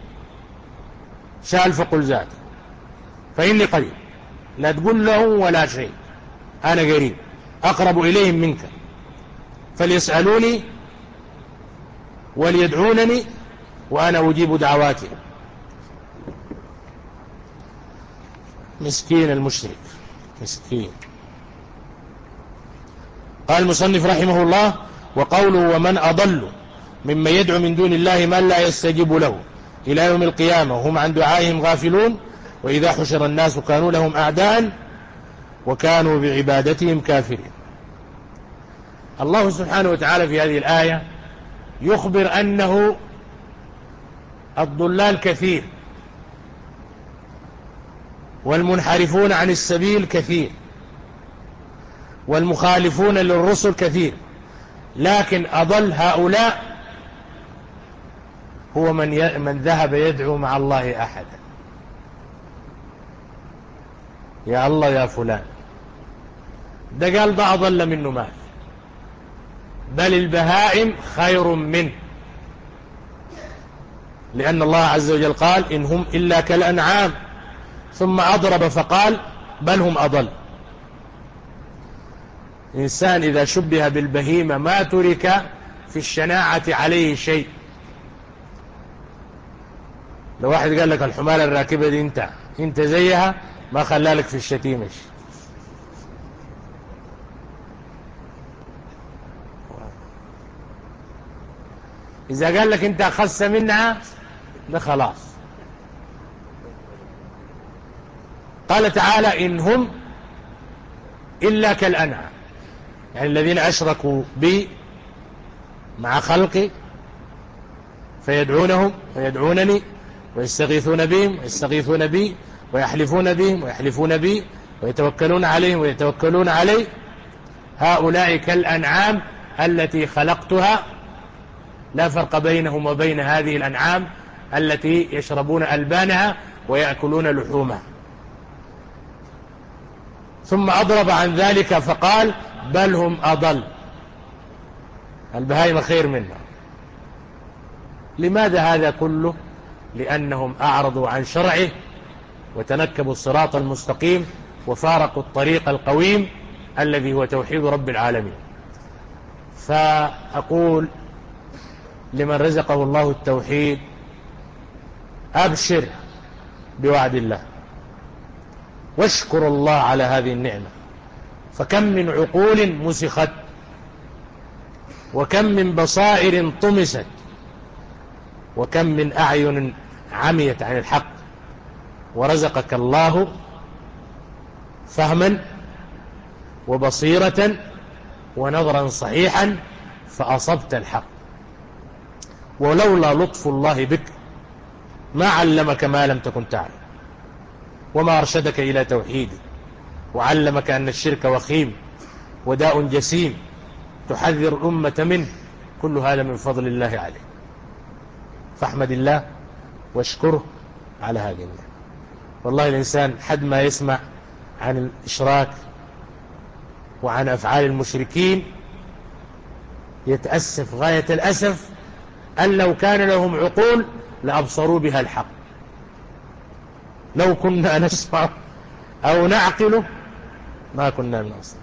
شال فقل ذات، فإني قريب، لا تقول له ولا شيء، أنا قريب أقرب إليهم منك، فليسألوني وليدعونني وأنا أجيب دعواتهم. مسكين المشرك مسكين. قال المصنف رحمه الله: وقوله ومن أضل ممن يدعو من دون الله من لا يستجيب له إلى يوم القيامة وهم عن دعائهم غافلون وإذا حشر الناس كانوا لهم أعداء وكانوا بعبادتهم كافرين. الله سبحانه وتعالى في هذه الآية يخبر أنه الضلال كثير والمنحرفون عن السبيل كثير والمخالفون للرسل كثير، لكن أضل هؤلاء هو من ي... من ذهب يدعو مع الله أحدا. يا الله يا فلان، ده قال ده أضل منه ما في، بل البهائم خير منه، لأن الله عز وجل قال إن هم إلا كالأنعام، ثم أضرب فقال بل هم أضل. إنسان إذا شبه بالبهيمة ما ترك في الشناعة عليه شيء، لو واحد قال لك الحمالة الراكبة دي انت انت زيها، ما خلالك في الشتيمة. إذا قال لك انت أخس منها ده خلاص. قال تعالى إن هم إلا كالأنعام، يعني الذين أشركوا بي مع خلقي فيدعونهم ويدعونني ويستغيثون بهم ويستغيثون بي ويحلفون بهم ويحلفون بي ويتوكلون عليهم ويتوكلون علي، هؤلاء كالأنعام التي خلقتها، لا فرق بينهم وبين هذه الأنعام التي يشربون ألبانها ويأكلون لحومها. ثم أضرب عن ذلك فقال بل هم أضل، البهائم خير منها. لماذا هذا كله؟ لأنهم أعرضوا عن شرعه وتنكبوا الصراط المستقيم وفارقوا الطريق القويم الذي هو توحيد رب العالمين. فأقول لمن رزقه الله التوحيد أبشر بوعد الله واشكر الله على هذه النعمة، فكم من عقول مسخت وكم من بصائر طمست وكم من أعين عميت عن الحق، ورزقك الله فهما وبصيرة ونظرا صحيحا فأصبت الحق. ولولا لطف الله بك ما علمك ما لم تكن تعلم، وما أرشدك إلى توحيده، وعلمك أن الشرك وخيم وداء جسيم تحذر الأمة منه. كل هذا من فضل الله عليه، فاحمد الله واشكره على هذه النعمة. والله الإنسان حد ما يسمع عن الإشراك وعن أفعال المشركين يتأسف غاية الأسف أن لو كان لهم عقول لأبصروا بها الحق. لو كنا نسمع أو نعقل ما كنا من أصل.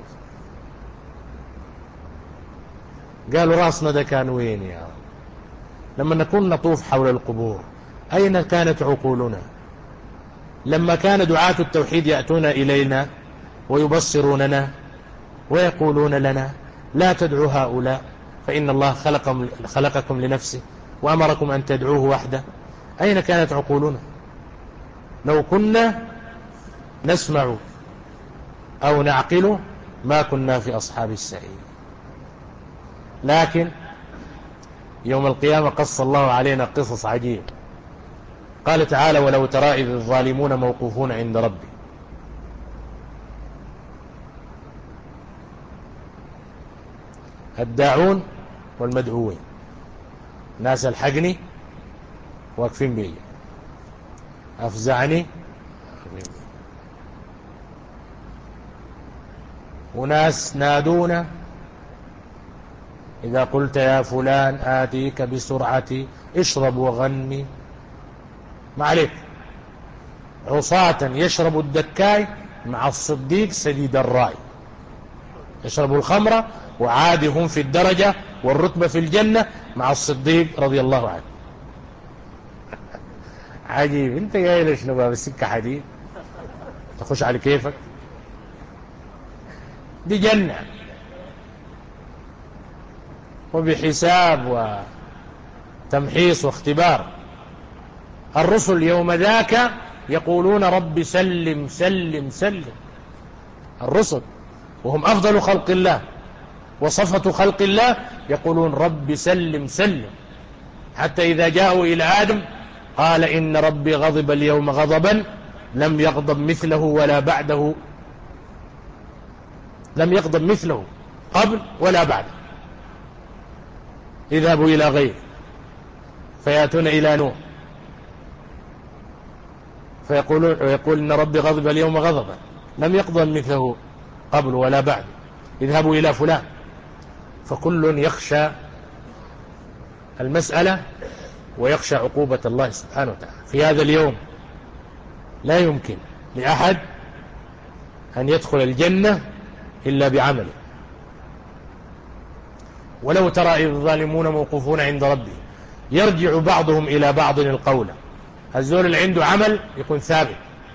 قالوا راسنا ده كان وين يا رب؟ لما نكون نطوف حول القبور أين كانت عقولنا؟ لما كان دعاة التوحيد يأتون إلينا ويبصروننا ويقولون لنا لا تدعوا هؤلاء فإن الله خلقكم, خلقكم لنفسه وأمركم أن تدعوه وحده، أين كانت عقولنا؟ لو كنا نسمع أو نعقل ما كنا في أصحاب السعير. لكن يوم القيامة قص الله علينا قصص عجيب. قال تعالى ولو ترى إذ الظالمون موقوفون عند ربي الداعون والمدعوين، ناس الحقني واقفين بي، أفزعني وناس نادونا إذا قلت يا فلان آتيك بسرعتي اشرب وغني، ما عليك. عصاة يشرب الدكاي مع الصديق سديد الراي، يشربوا الخمرة وعادي هم في الدرجة والرتبة في الجنة مع الصديق رضي الله عنه. عجيب. انت جاي ليش نبقى بالسكة حديد تخش على كيفك؟ دي جنة وبحساب وتمحيص واختبار. الرسل يوم ذاك يقولون رب سلم سلم سلم، الرسل وهم أفضل خلق الله وصفة خلق الله يقولون رب سلم سلم، حتى إذا جاءوا إلى آدم قال إن ربي غضب اليوم غضبا لم يغضب مثله ولا بعده، لم يغضب مثله قبل ولا بعد. اذهبوا إلى غيره فيأتون إلى نوح فيقولون ويقول إن ربي غضب اليوم غضبا لم يغضب مثله قبل ولا بعد، اذهبوا إلى فلان. فكل يخشى المسألة ويخشى عقوبة الله سبحانه وتعالى. في هذا اليوم لا يمكن لأحد أن يدخل الجنة إلا بعمله. ولو ترى إذ الظالمون موقوفون عند ربهم يرجع بعضهم إلى بعض القول الزول اللي عنده عمل يكون ثابت،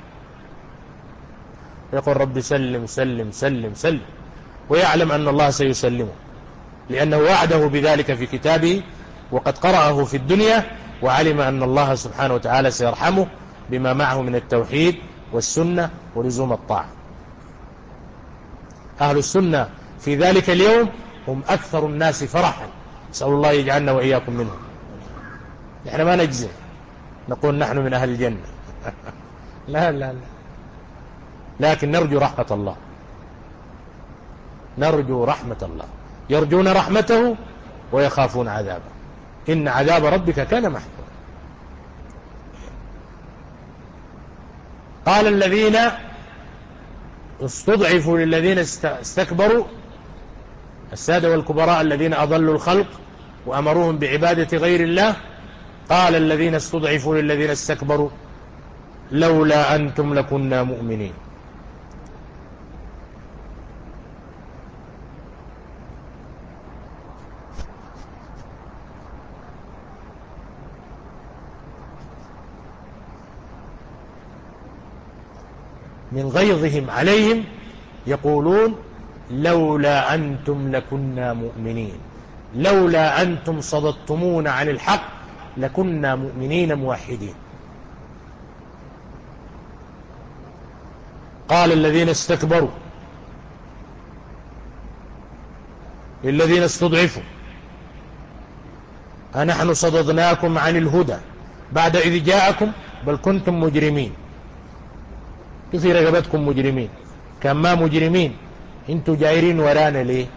يقول رب سلم سلم سلم سلم، ويعلم أن الله سيسلمه، لأنه وعده بذلك في كتابه، وقد قرأه في الدنيا، وعلم أن الله سبحانه وتعالى سيرحمه بما معه من التوحيد والسنة ولزوم الطاعة. أهل السنة في ذلك اليوم هم أكثر الناس فرحا، نسأل الله يجعلنا وإياكم منهم. نحن ما نجزم نقول نحن من أهل الجنة لا لا لا، لكن نرجو رحمة الله، نرجو رحمة الله، يرجون رحمته ويخافون عذابه، إن عذاب ربك كان محذورا. قال الذين استضعفوا للذين استكبروا، السادة والكبراء الذين أضلوا الخلق وأمروهم بعبادة غير الله، قال الذين استضعفوا للذين استكبروا لولا أنتم لكنا مؤمنين. من غيظهم عليهم يقولون لولا أنتم لكنا مؤمنين، لولا أنتم صددتمون عن الحق لكنا مؤمنين موحدين. قال الذين استكبروا للذين استضعفوا أنحن صددناكم عن الهدى بعد إذ جاءكم بل كنتم مجرمين. في رقبتكم مجرمين، كان ما مجرمين انتوا جايرين ورانا ليه؟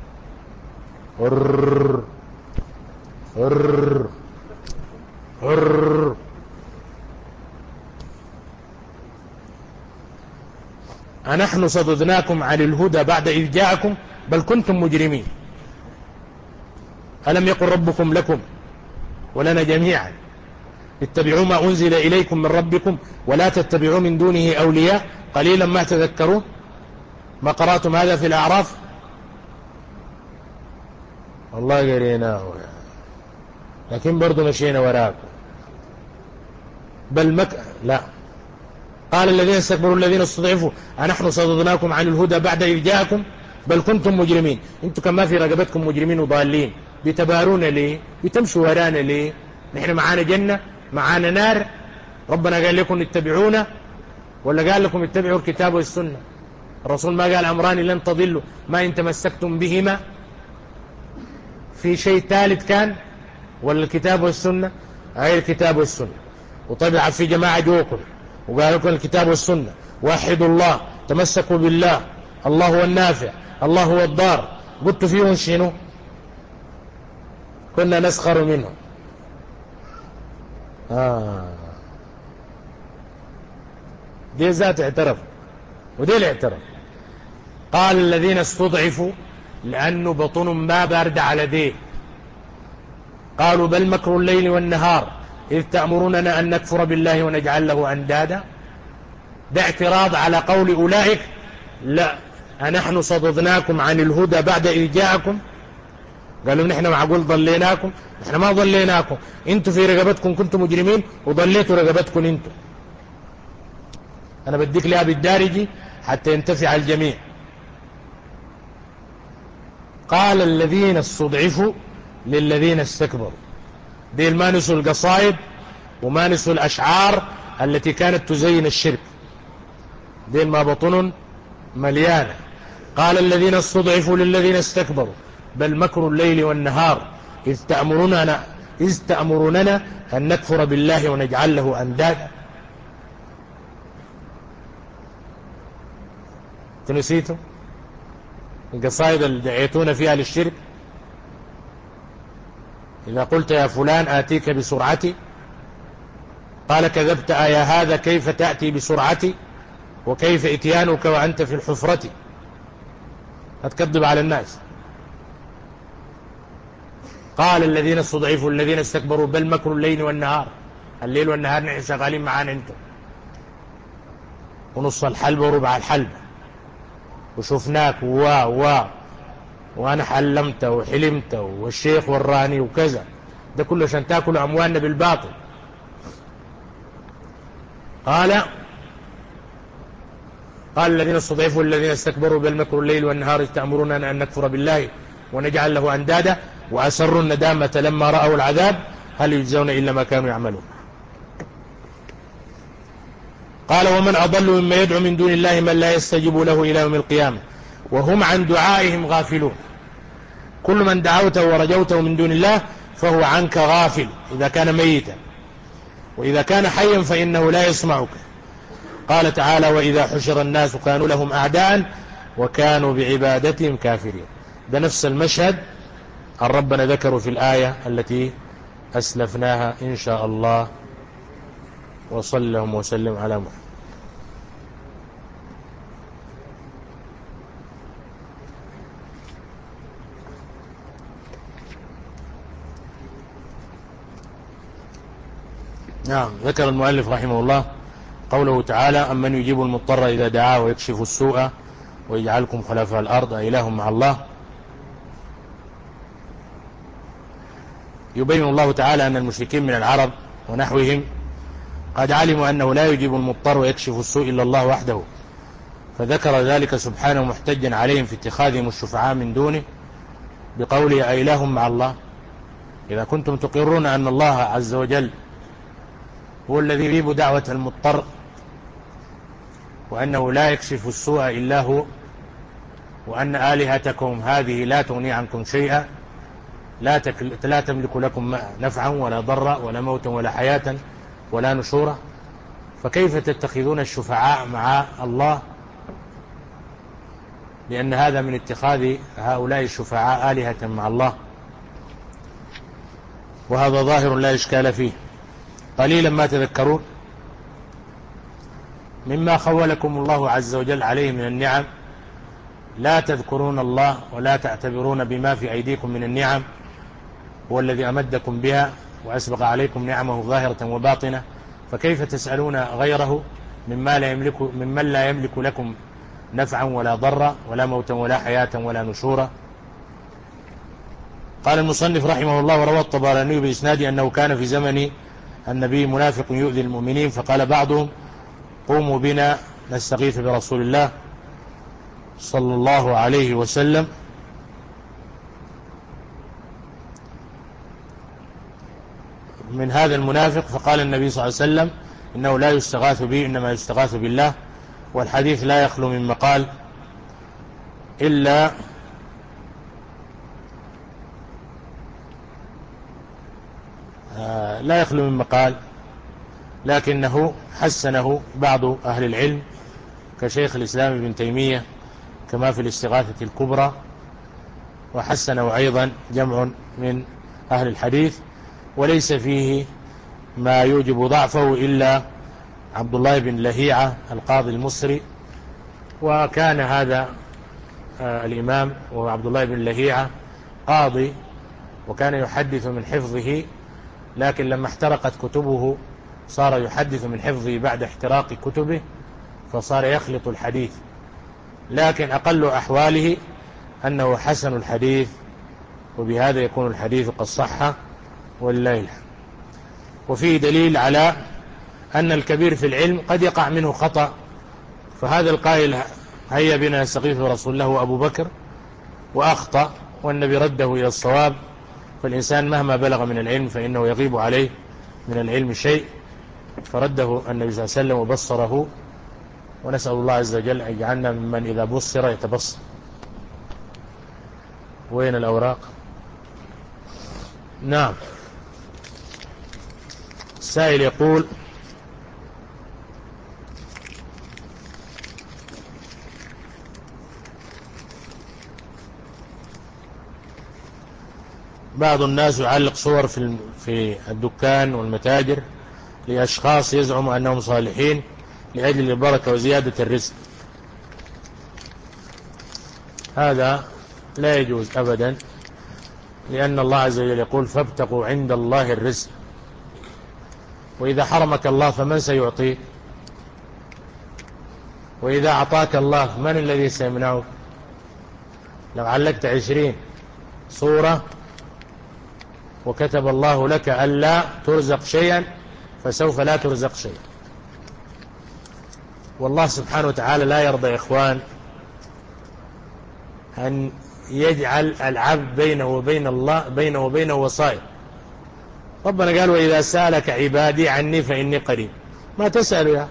هر هر هر. أنحن صددناكم عن الهدى بعد إذ جاءكم بل كنتم مجرمين. ألم يقل ربكم لكم ولنا جميعا اتبعوا ما أنزل إليكم من ربكم ولا تتبعوا من دونه أولياء قليلا ما تذكرون؟ ما قرأتم هذا في الأعراف؟ والله قريناه لكن برضو مشينا وراكم. بل مك... لا، قال الذين استكبروا الذين استضعفوا أنحن صددناكم عن الهدى بعد إذ جاءكم بل كنتم مجرمين. انتوا كما في رقبتكم مجرمين وضالين، بتبارون ليه؟ بتمشوا ورانا ليه؟ نحن معانا جنة معانا نار، ربنا قال لكم اتبعونا ولا قال لكم اتبعوا الكتاب والسنة؟ الرسول ما قال أمران لن تضلوا ما إن تمسكتم بهما؟ في شيء ثالث كان ولا الكتاب والسنة؟ هاي الكتاب والسنة. وطبعا في جماعة جوكم وقال لكم الكتاب والسنة، وحدوا الله، تمسكوا بالله، الله هو النافع الله هو الضار. قلت فيهم شنو؟ كنا نسخر منهم. آه. دي ذات اعترف ودي الاعترف. قال الذين استضعفوا لأنه بطن ما بارد على ديه، قالوا بل مكر الليل والنهار إذ تأمروننا أن نكفر بالله ونجعل له أندادا. ده اعتراض على قول أولئك لا أنحن صددناكم عن الهدى بعد إذ جاءكم. قالوا نحن معقول ضليناكم؟ نحن ما ضليناكم، انتوا في رقبتكم كنتم مجرمين وضليتوا رقبتكم انتوا. أنا بديك لها بالدارجي حتى ينتفع الجميع. قال الذين استضعفوا للذين استكبروا، دي ما نسوا القصائد وما نسوا الأشعار التي كانت تزين الشرك، دي ما بطن مليانة. قال الذين استضعفوا للذين استكبروا بل مكر الليل والنهار إذ تأمروننا إذ تأمروننا أن نكفر بالله ونجعل له أندادا. تنسيتوا القصائد اللي دعيتون فيها للشرك؟ إذا قلت يا فلان آتيك بسرعتي قال كذبت آيا هذا كيف تأتي بسرعتي وكيف إتيانك وأنت في الحفرة. هتكذب على الناس. قال الذين استضعفوا الذين استكبروا بل مكر الليل والنهار، الليل والنهار نحن شغالين معانا انتم، ونص الحلبة وربع الحلبة وشفناك و و وانا حلمت وحلمت والشيخ وراني وكذا، ده كله عشان تاكلوا اموالنا بالباطل. قال قال الذين استضعفوا الذين استكبروا بل مكر الليل والنهار إذ تأمروننا أن نكفر بالله ونجعل له أندادا وأسروا الندامة لما رأوا العذاب هل يجزون إلا ما كانوا يعملون. قال ومن أضل مما يدعو من دون الله من لا يستجيب له إلى يوم القيامة وهم عن دعائهم غافلون. كل من دعوته ورجوته من دون الله فهو عنك غافل إذا كان ميتا، وإذا كان حيا فإنه لا يسمعك. قال تعالى وإذا حشر الناس كانوا لهم أعداء وكانوا بعبادتهم كافرين. ده نفس المشهد أن ربنا ذكروا في الآية التي أسلفناها إن شاء الله. وصلى اللهم وسلم على محمد. نعم. ذكر المؤلف رحمه الله قوله تعالى أمن يجيب المضطر إذا دعاه ويكشف السوء ويجعلكم خلفاء الأرض أإله مع الله. يبين الله تعالى أن المشركين من العرب ونحوهم قد علموا أنه لا يجيب المضطر ويكشف السوء إلا الله وحده، فذكر ذلك سبحانه محتجا عليهم في اتخاذهم الشفعاء من دونه بقوله أإله مع الله. إذا كنتم تقرون أن الله عز وجل هو الذي يجيب دعوة المضطر وأنه لا يكشف السوء إلا هو، وأن آلهتكم هذه لا تغني عنكم شيئا، لا, تكل... لا تملك لكم نفعا ولا ضرا ولا موتا ولا حياة ولا نشورا، فكيف تتخذون الشفعاء مع الله؟ لأن هذا من اتخاذ هؤلاء الشفعاء آلهة مع الله، وهذا ظاهر لا إشكال فيه. قليلا ما تذكرون مما خولكم الله عز وجل عليه من النعم، لا تذكرون الله ولا تعتبرون بما في أيديكم من النعم، هو الذي أمدكم بها وأسبق عليكم نعمه ظاهرة وباطنة، فكيف تسألون غيره مما لا يملك ممن لا يملك لكم نفعا ولا ضرا ولا موتا ولا حياة ولا نشورا. قال المصنف رحمه الله وروى الطبراني بإسناد أنه كان في زمن النبي منافق يؤذي المؤمنين، فقال بعضهم قوموا بنا نستغيث برسول الله صلى الله عليه وسلم، من هذا المنافق، فقال النبي صلى الله عليه وسلم إنه لا يستغاث به إنما يستغاث بالله. والحديث لا يخلو من مقال إلا آه لا يخلو من مقال لكنه حسنه بعض أهل العلم كشيخ الإسلام ابن تيمية كما في الاستغاثة الكبرى، وحسنه أيضا جمع من أهل الحديث، وليس فيه ما يوجب ضعفه إلا عبد الله بن لهيعة القاضي المصري. وكان هذا آه الإمام وعبد الله بن لهيعة قاضي وكان يحدث من حفظه، لكن لما احترقت كتبه صار يحدث من حفظه بعد احتراق كتبه، فصار يخلط الحديث، لكن أقل أحواله أنه حسن الحديث، وبهذا يكون الحديث قد صح ولله الحمد. وفيه دليل على أن الكبير في العلم قد يقع منه خطأ، فهذا القائل هيا بنا نستغيث برسول الله وأبو بكر وأخطأ والنبي رده إلى الصواب، فالإنسان مهما بلغ من العلم فإنه يغيب عليه من العلم شيء، فرده النبي صلى الله عليه وسلم وبصره، ونسأل الله عز وجل أن يجعلنا ممن إذا بصر يتبصر. وين الأوراق؟ نعم. السائل يقول بعض الناس يعلق صور في في الدكان والمتاجر لأشخاص يزعم أنهم صالحين لأجل البركة وزيادة الرزق، هذا لا يجوز أبدا، لأن الله عز وجل يقول فابتغوا عند الله الرزق، وإذا حرمك الله فمن سيعطيك؟ وإذا أعطاك الله من الذي سيمنعك؟ لو علقت عشرين صورة وكتب الله لك ألا ترزق شيئا فسوف لا ترزق شيئا. والله سبحانه وتعالى لا يرضى يا إخوان أن يجعل العبد بينه وبين الله بينه وبينه وصايا. ربنا قال وإذا سألك عبادي عني فإني قريب. ما تسأل يا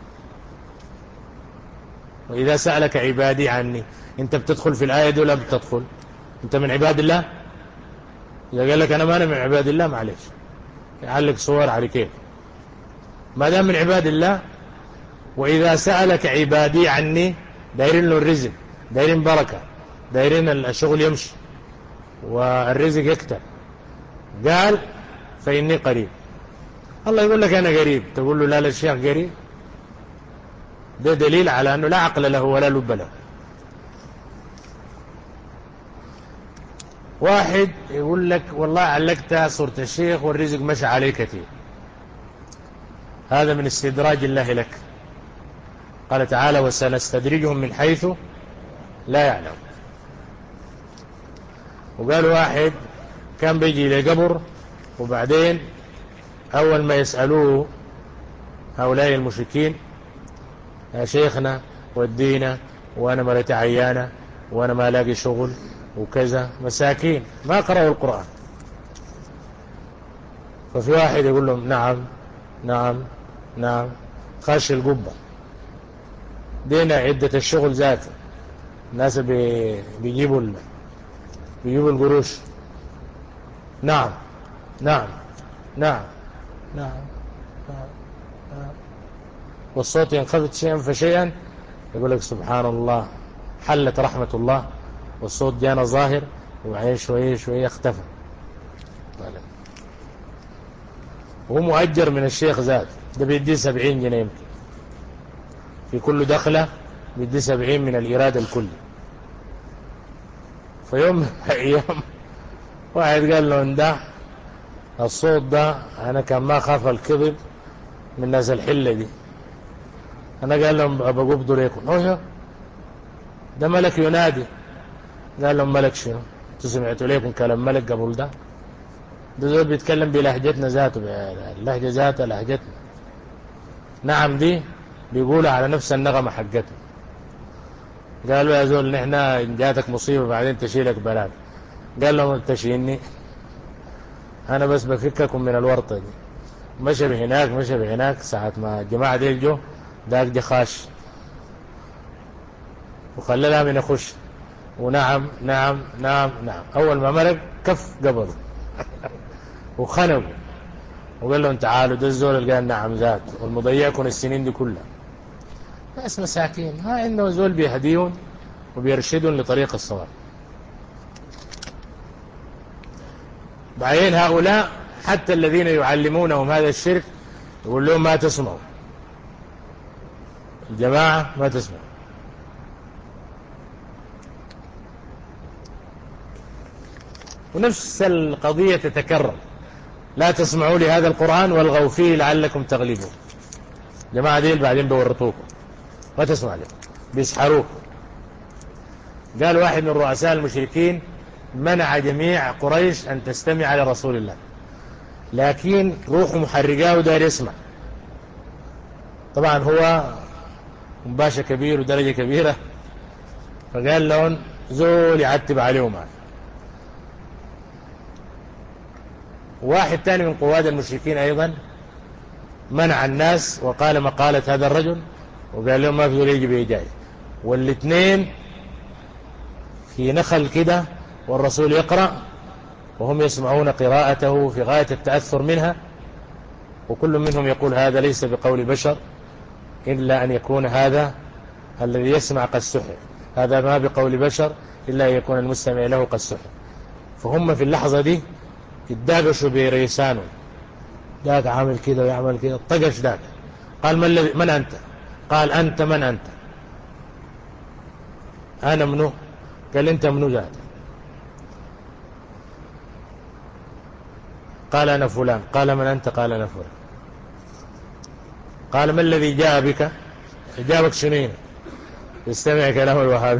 وإذا سألك عبادي عني، أنت بتدخل في الآية دي ولا بتدخل؟ أنت من عباد الله؟ إذا قال لك أنا ما أنا من عباد الله معلش يعلق صور على كيف. ما دام من عباد الله، وإذا سألك عبادي عني، دايرين له الرزق، دايرين بركة، دايرين الشغل يمشي والرزق يكتر، قال فإني قريب. الله يقول لك أنا قريب، تقول له لا لا الشيخ قريب؟ ده دليل على أنه لا عقل له ولا لب له. واحد يقول لك والله علقت صورة الشيخ والرزق مشى عليه كثير، هذا من استدراج الله لك. قال تعالى وسنستدرجهم من حيث لا يعلم. وقال واحد كان بيجي لقبر، وبعدين أول ما يسألوه هؤلاء المشركين يا شيخنا ودينا، وأنا مرتي عيانة، وأنا ما لاقي شغل وكذا، مساكين ما قرأوا القرآن. ففي واحد يقول لهم نعم نعم نعم، خش القبة دينا عدة الشغل ذاته، الناس بي بيجيبوا ال... بيجيبوا القروش. نعم نعم نعم نعم نعم نعم، والصوت ينخفض شيئا فشيئا، يقول لك سبحان الله حلت رحمة الله، والصوت جانا ظاهر، وبعدين شوية شوية اختفى. وهو مؤجر من الشيخ ذات، ده بيدي سبعين جنيه يمكن في كل دخلة، بيدي سبعين من الإرادة الكلي. فيوم من الأيام واحد قال له ده الصوت ده أنا كان ما خاف الكذب من ناس الحلة دي، أنا قال لهم بقبضوا ليكم. أوه ده ملك ينادي. قال لهم ملك شنو؟ سمعتوا ليكم كلام ملك قبل ده؟ ده زول بيتكلم بلهجتنا ذاته، اللهجة ذاتها لهجتنا. نعم دي بيقولوا على نفس النغمة حقته. قالوا يا زول نحن إن جاتك مصيبة بعدين تشيلك بلاد. قال لهم تشيلني أنا بس بفككم من الورطة دي. مشى بهناك مشى بهناك، ساعة ما الجماعة دي جو داك دي خاش وخلى من يخش، ونعم نعم نعم نعم. أول ما مرق كف قبض وخنقوا وقال لهم تعالوا ده الزول اللي قال نعم ذات، والمضيعكم السنين دي كلها. ناس مساكين ما عندهم زول بيهديهم وبيرشدهم لطريق الصواب. بعدين هؤلاء حتى الذين يعلمونهم هذا الشرك يقول لهم ما تسمعوا، الجماعة ما تسمعوا. ونفس القضية تتكرر، لا تسمعوا لهذا القرآن والغوا فيه لعلكم تغلبون. جماعة ديل بعدين بورطوكم، ما تسمع لهم، بيسحروك. قال واحد من رؤساء المشركين منع جميع قريش أن تستمع لرسول الله، لكن روحه محرقاه ودار يسمع. طبعا هو مباشر كبير ودرجة كبيرة، فقال لهم زول يعتب عليهم معه. واحد تاني من قواد المشركين أيضا منع الناس وقال مقالة هذا الرجل، وقال لهم ما في زول يجي بإيجاي. والاثنين في نخل كده والرسول يقرأ وهم يسمعون قراءته في غاية التأثر منها، وكل منهم يقول هذا ليس بقول بشر إلا أن يكون هذا الذي يسمع قد سحر، هذا ما بقول بشر إلا أن يكون المستمع له قد سحر. فهم في اللحظة دي يتداقشوا بريسانه، ذاك عامل كده ويعمل كده، طقش ذاك. قال من, الذي من أنت؟ قال أنت من أنت؟ أنا منو؟ قال أنت منو ذاك؟ قال أنا فلان. قال من أنت؟ قال أنا فلان. قال ما الذي جاء بك؟ جابك شنين؟ يستمع كلام الوهابي.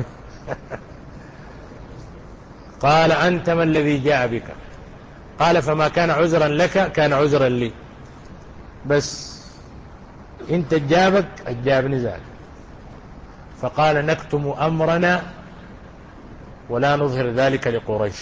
قال أنت ما الذي جاء بك؟ قال فما كان عذرا لك كان عذرا لي، بس انت جابك الجابني ذاك. فقال نكتم أمرنا ولا نظهر ذلك لقريش.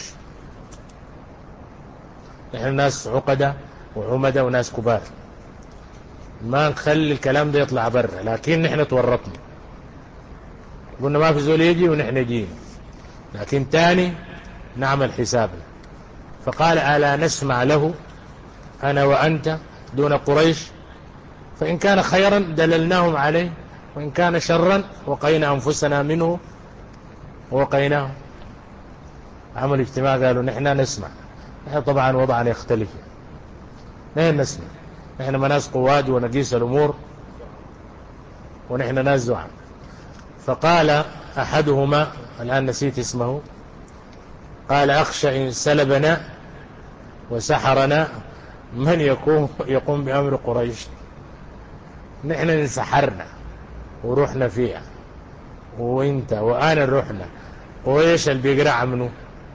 نحن ناس عقدة وعمدة وناس كبار، ما نخلي الكلام ده يطلع برا، لكن نحن تورطنا، قلنا ما في زول يجي ونحن جينا، لكن تاني نعمل حسابنا. فقال ألا نسمع له أنا وأنت دون قريش؟ فإن كان خيرا دللناهم عليه، وإن كان شرا وقينا أنفسنا منه ووقيناه. عمل اجتماع قالوا نحن نسمع. نحن طبعا وضعنا يختلف، نحن نسمع، نحن ما ناس قواد ونقيس الأمور، ونحن ناس زعم. فقال أحدهما الآن نسيت اسمه، قال أخشى إن سلبنا وسحرنا من يقوم يقوم بأمر قريش. نحن انسحرنا ورحنا فيها، وانت وأنا رحنا، قريش اللي بيقرع منه.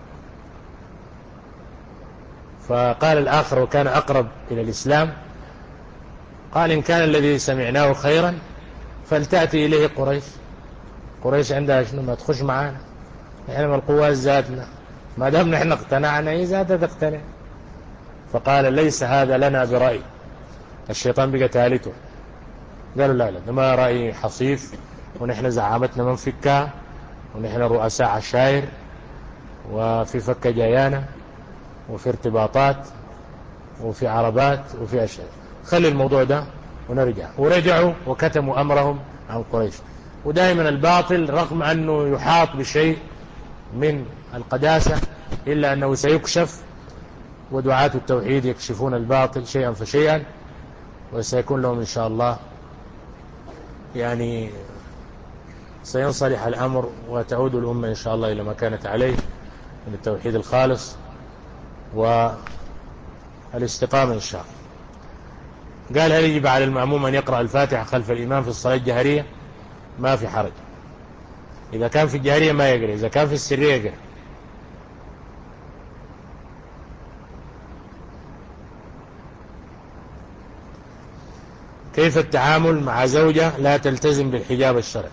فقال الآخر وكان أقرب إلى الإسلام، قال إن كان الذي سمعناه خيرا فلتأتي إليه قريش. قريش عندها شنو؟ ما تخش معانا، نحن من القوات ذاتنا، ما دام نحن اقتنعنا هي ذاتها تقتنع. فقال ليس هذا لنا برأي. الشيطان بقى ثالثه، قالوا لا لا، ما رأي حصيف، ونحن زعامتنا من فكها، ونحن رؤساء عشائر، وفي فكة جايانا، وفي ارتباطات، وفي عربات، وفي أشياء، خلي الموضوع ده ونرجع. ورجعوا وكتموا أمرهم عن قريش. ودائما الباطل رغم أنه يحاط بشيء من القداسة إلا أنه سيكشف، ودعاة التوحيد يكشفون الباطل شيئا فشيئا، وسيكون لهم إن شاء الله يعني سينصلح الأمر، وتعود الأمة إن شاء الله إلى ما كانت عليه من التوحيد الخالص والاستقامة إن شاء الله. قال هل يجب على المأموم أن يقرأ الفاتحة خلف الإمام في الصلاة الجهرية؟ ما في حرج، إذا كان في الجهرية ما يقرأ، إذا كان في السرية يقرأ. كيف التعامل مع زوجة لا تلتزم بالحجاب الشرعي؟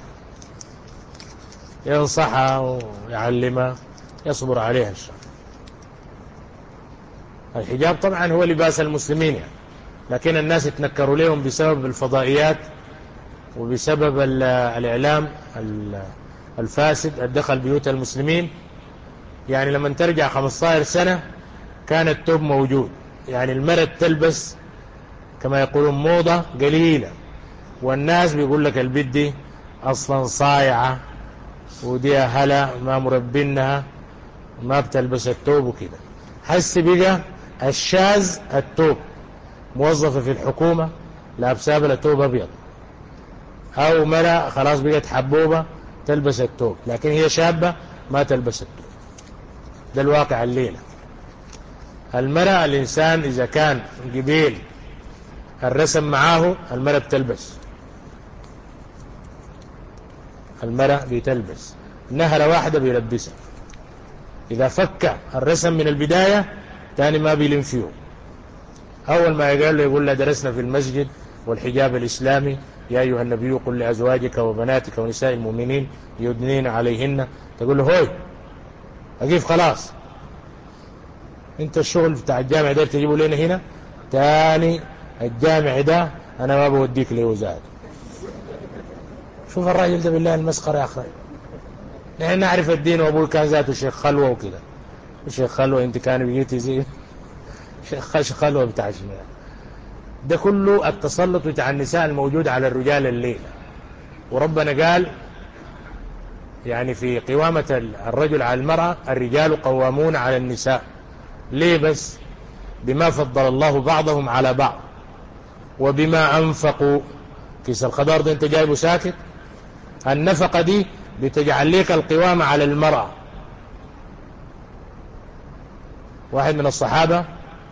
ينصحها ويعلمها، يصبر عليها إن شاء الله. الحجاب طبعا هو لباس المسلمين يعني، لكن الناس يتنكروا لهم بسبب الفضائيات وبسبب الإعلام الفاسد الدخل بيوت المسلمين. يعني لما ترجع خمسة عشر سنة كان التوب موجود، يعني المرأة تلبس كما يقولون موضة قليلة، والناس بيقول لك البنت دي أصلا صايعة، ودي هلا ما مربينها، ما بتلبس التوب وكده. حس بقى الشاذ التوب، موظفة في الحكومة لابسة بلا توب أبيض، أو مرأة خلاص بقت حبوبة تلبس التوب، لكن هي شابة ما تلبس التوب. ده الواقع الليلة. المرأة الإنسان إذا كان قبيل الرسم معاه المرأة بتلبس، المرأة بتلبس نهرة واحدة بيلبسها. إذا فك الرسم من البداية تاني ما بيلم فيه. أول ما يقال له يقول له درسنا في المسجد والحجاب الإسلامي، يا أيها النبي قل لأزواجك وبناتك ونساء المؤمنين يدنين عليهن، تقول له هوي أقيف خلاص، انت الشغل بتاع الجامع ده تجيبه لنا هنا تاني، الجامع ده أنا ما بوديك لوزاد. شوف الراجل ده بالله المسخرة يا أخي. نحن نعرف الدين، وأبوي كان ذاته شيخ خلوة وكده. شيخ خلوة انت كان بيجيتي زي شيخ خلوة بتاع شنو؟ ده كله التسلط بتاع النساء الموجود على الرجال الليلة. وربنا قال يعني في قوامة الرجل على المرأة الرجال قوامون على النساء. ليه بس؟ بما فضل الله بعضهم على بعض وبما أنفقوا. كيس الخضار ده انت جايبه ساكت، النفقة دي بتجعل لك القوامة على المرأة. واحد من الصحابة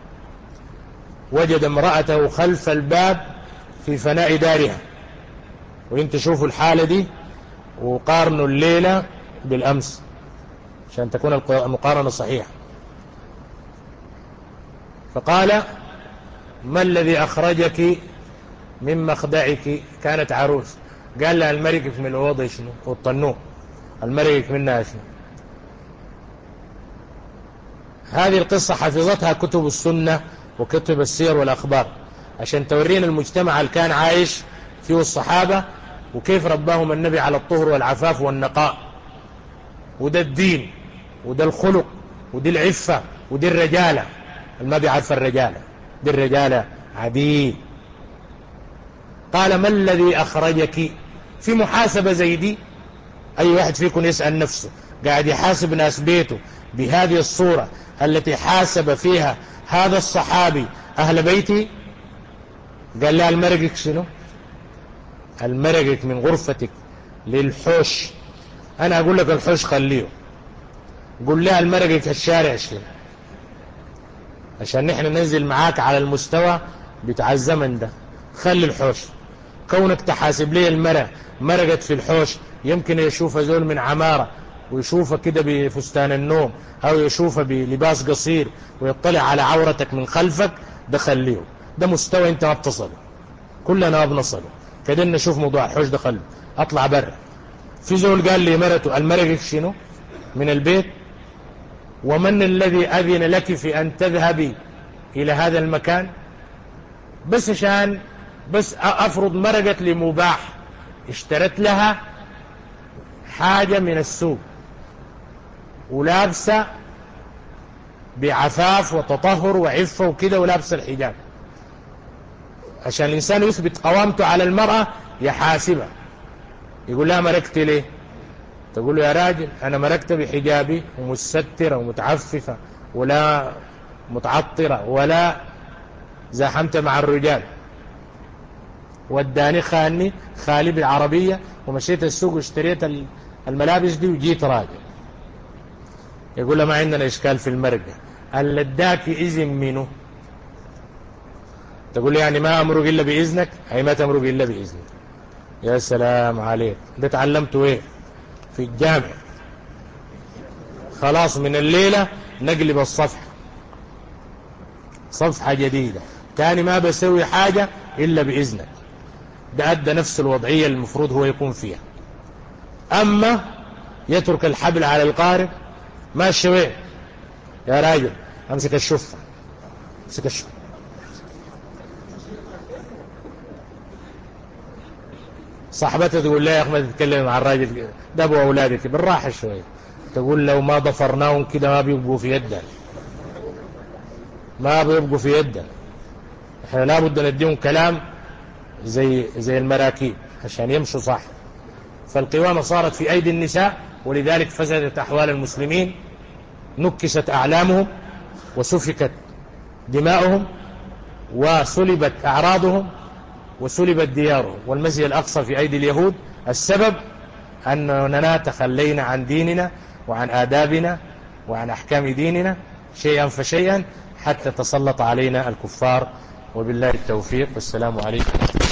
وجد امرأته خلف الباب في فناء دارها، وانت شوفوا الحالة دي وقارنوا الليلة بالأمس عشان تكون المقارنة صحيحة. فقال ما الذي أخرجك من مخدعك؟ كانت عروس. قال لها المرقك من الأوضة شنو والطنوع المرقك منها شنو. هذه القصة حفظتها كتب السنة وكتب السير والأخبار عشان تورينا المجتمع اللي كان عايش فيه الصحابة وكيف رباهم النبي على الطهر والعفاف والنقاء. وده الدين وده الخلق ودي العفة ودي الرجالة. ما بيعرف الرجالة دي الرجالة عديد. قال ما الذي أخرجك؟ في محاسبة زي دي أي واحد فيكم يسأل نفسه قاعد يحاسب ناس بيته بهذه الصورة التي حاسب فيها هذا الصحابي أهل بيتي. قال لها المرقك شنو؟ المرقك من غرفتك للحوش. أنا أقول لك الحوش خليه. قل لها المرقك الشارع شنو عشان نحن ننزل معاك على المستوى بتاع الزمن ده. خلي الحوش. كونك تحاسب لي المرأة مرقت في الحوش يمكن يشوف زول من عمارة ويشوفها كده بفستان النوم أو يشوفها بلباس قصير ويطلع على عورتك من خلفك. ده خليه. ده مستوى انت ما بتصله كلنا ما بنصله كده. نشوف موضوع الحوش ده خليه اطلع برا. في زول قال لي مرته المرقك شنو من البيت. ومن الذي أذن لك في أن تذهبي إلى هذا المكان؟ بس عشان بس أفرض مرقت لمباح اشترت لها حاجة من السوق ولابسة بعفاف وتطهر وعفة وكده ولابسة الحجاب عشان الإنسان يثبت قوامته على المرأة يحاسبها. يقول لها مرقت ليه؟ تقول له يا راجل أنا مرقت بحجابي ومستترة ومتعففة ولا متعطرة ولا زاحمت مع الرجال وداني خاني خالي بالعربية ومشيت السوق واشتريت الملابس دي وجيت راجع. يقول له ما عندنا إشكال في المرقة. اللي اداك إذن منه؟ تقول له يعني ما أمرق إلا بإذنك؟ أي ما تمرق إلا بإذنك. يا سلام عليك. ده تعلمته إيه في الجامع؟ خلاص من الليلة نقلب الصفحة صفحة جديدة تاني ما بسوي حاجة إلا بإذنك. ده أدى نفس الوضعية المفروض هو يكون فيها. أما يترك الحبل على القارب ما الشوي يا راجل أمسك الشفة أمسك الشفة. صاحبته تقول لا يا أخي ما تتكلم مع الراجل ده أبو أولادك بالراحة شوية. تقول لو ما ضفرناهم كده ما بيبقوا في يدنا ما بيبقوا في يدنا. احنا لابد نديهم كلام زي زي المراكيب عشان يمشوا صح. فالقوامة صارت في أيدي النساء ولذلك فسدت أحوال المسلمين. نكست أعلامهم وسفكت دماؤهم وسلبت أعراضهم وسلبت ديارهم. والمسجد الأقصى في أيدي اليهود. السبب أننا تخلينا عن ديننا وعن آدابنا وعن أحكام ديننا شيئا فشيئا حتى تسلط علينا الكفار. وبالله التوفيق والسلام عليكم.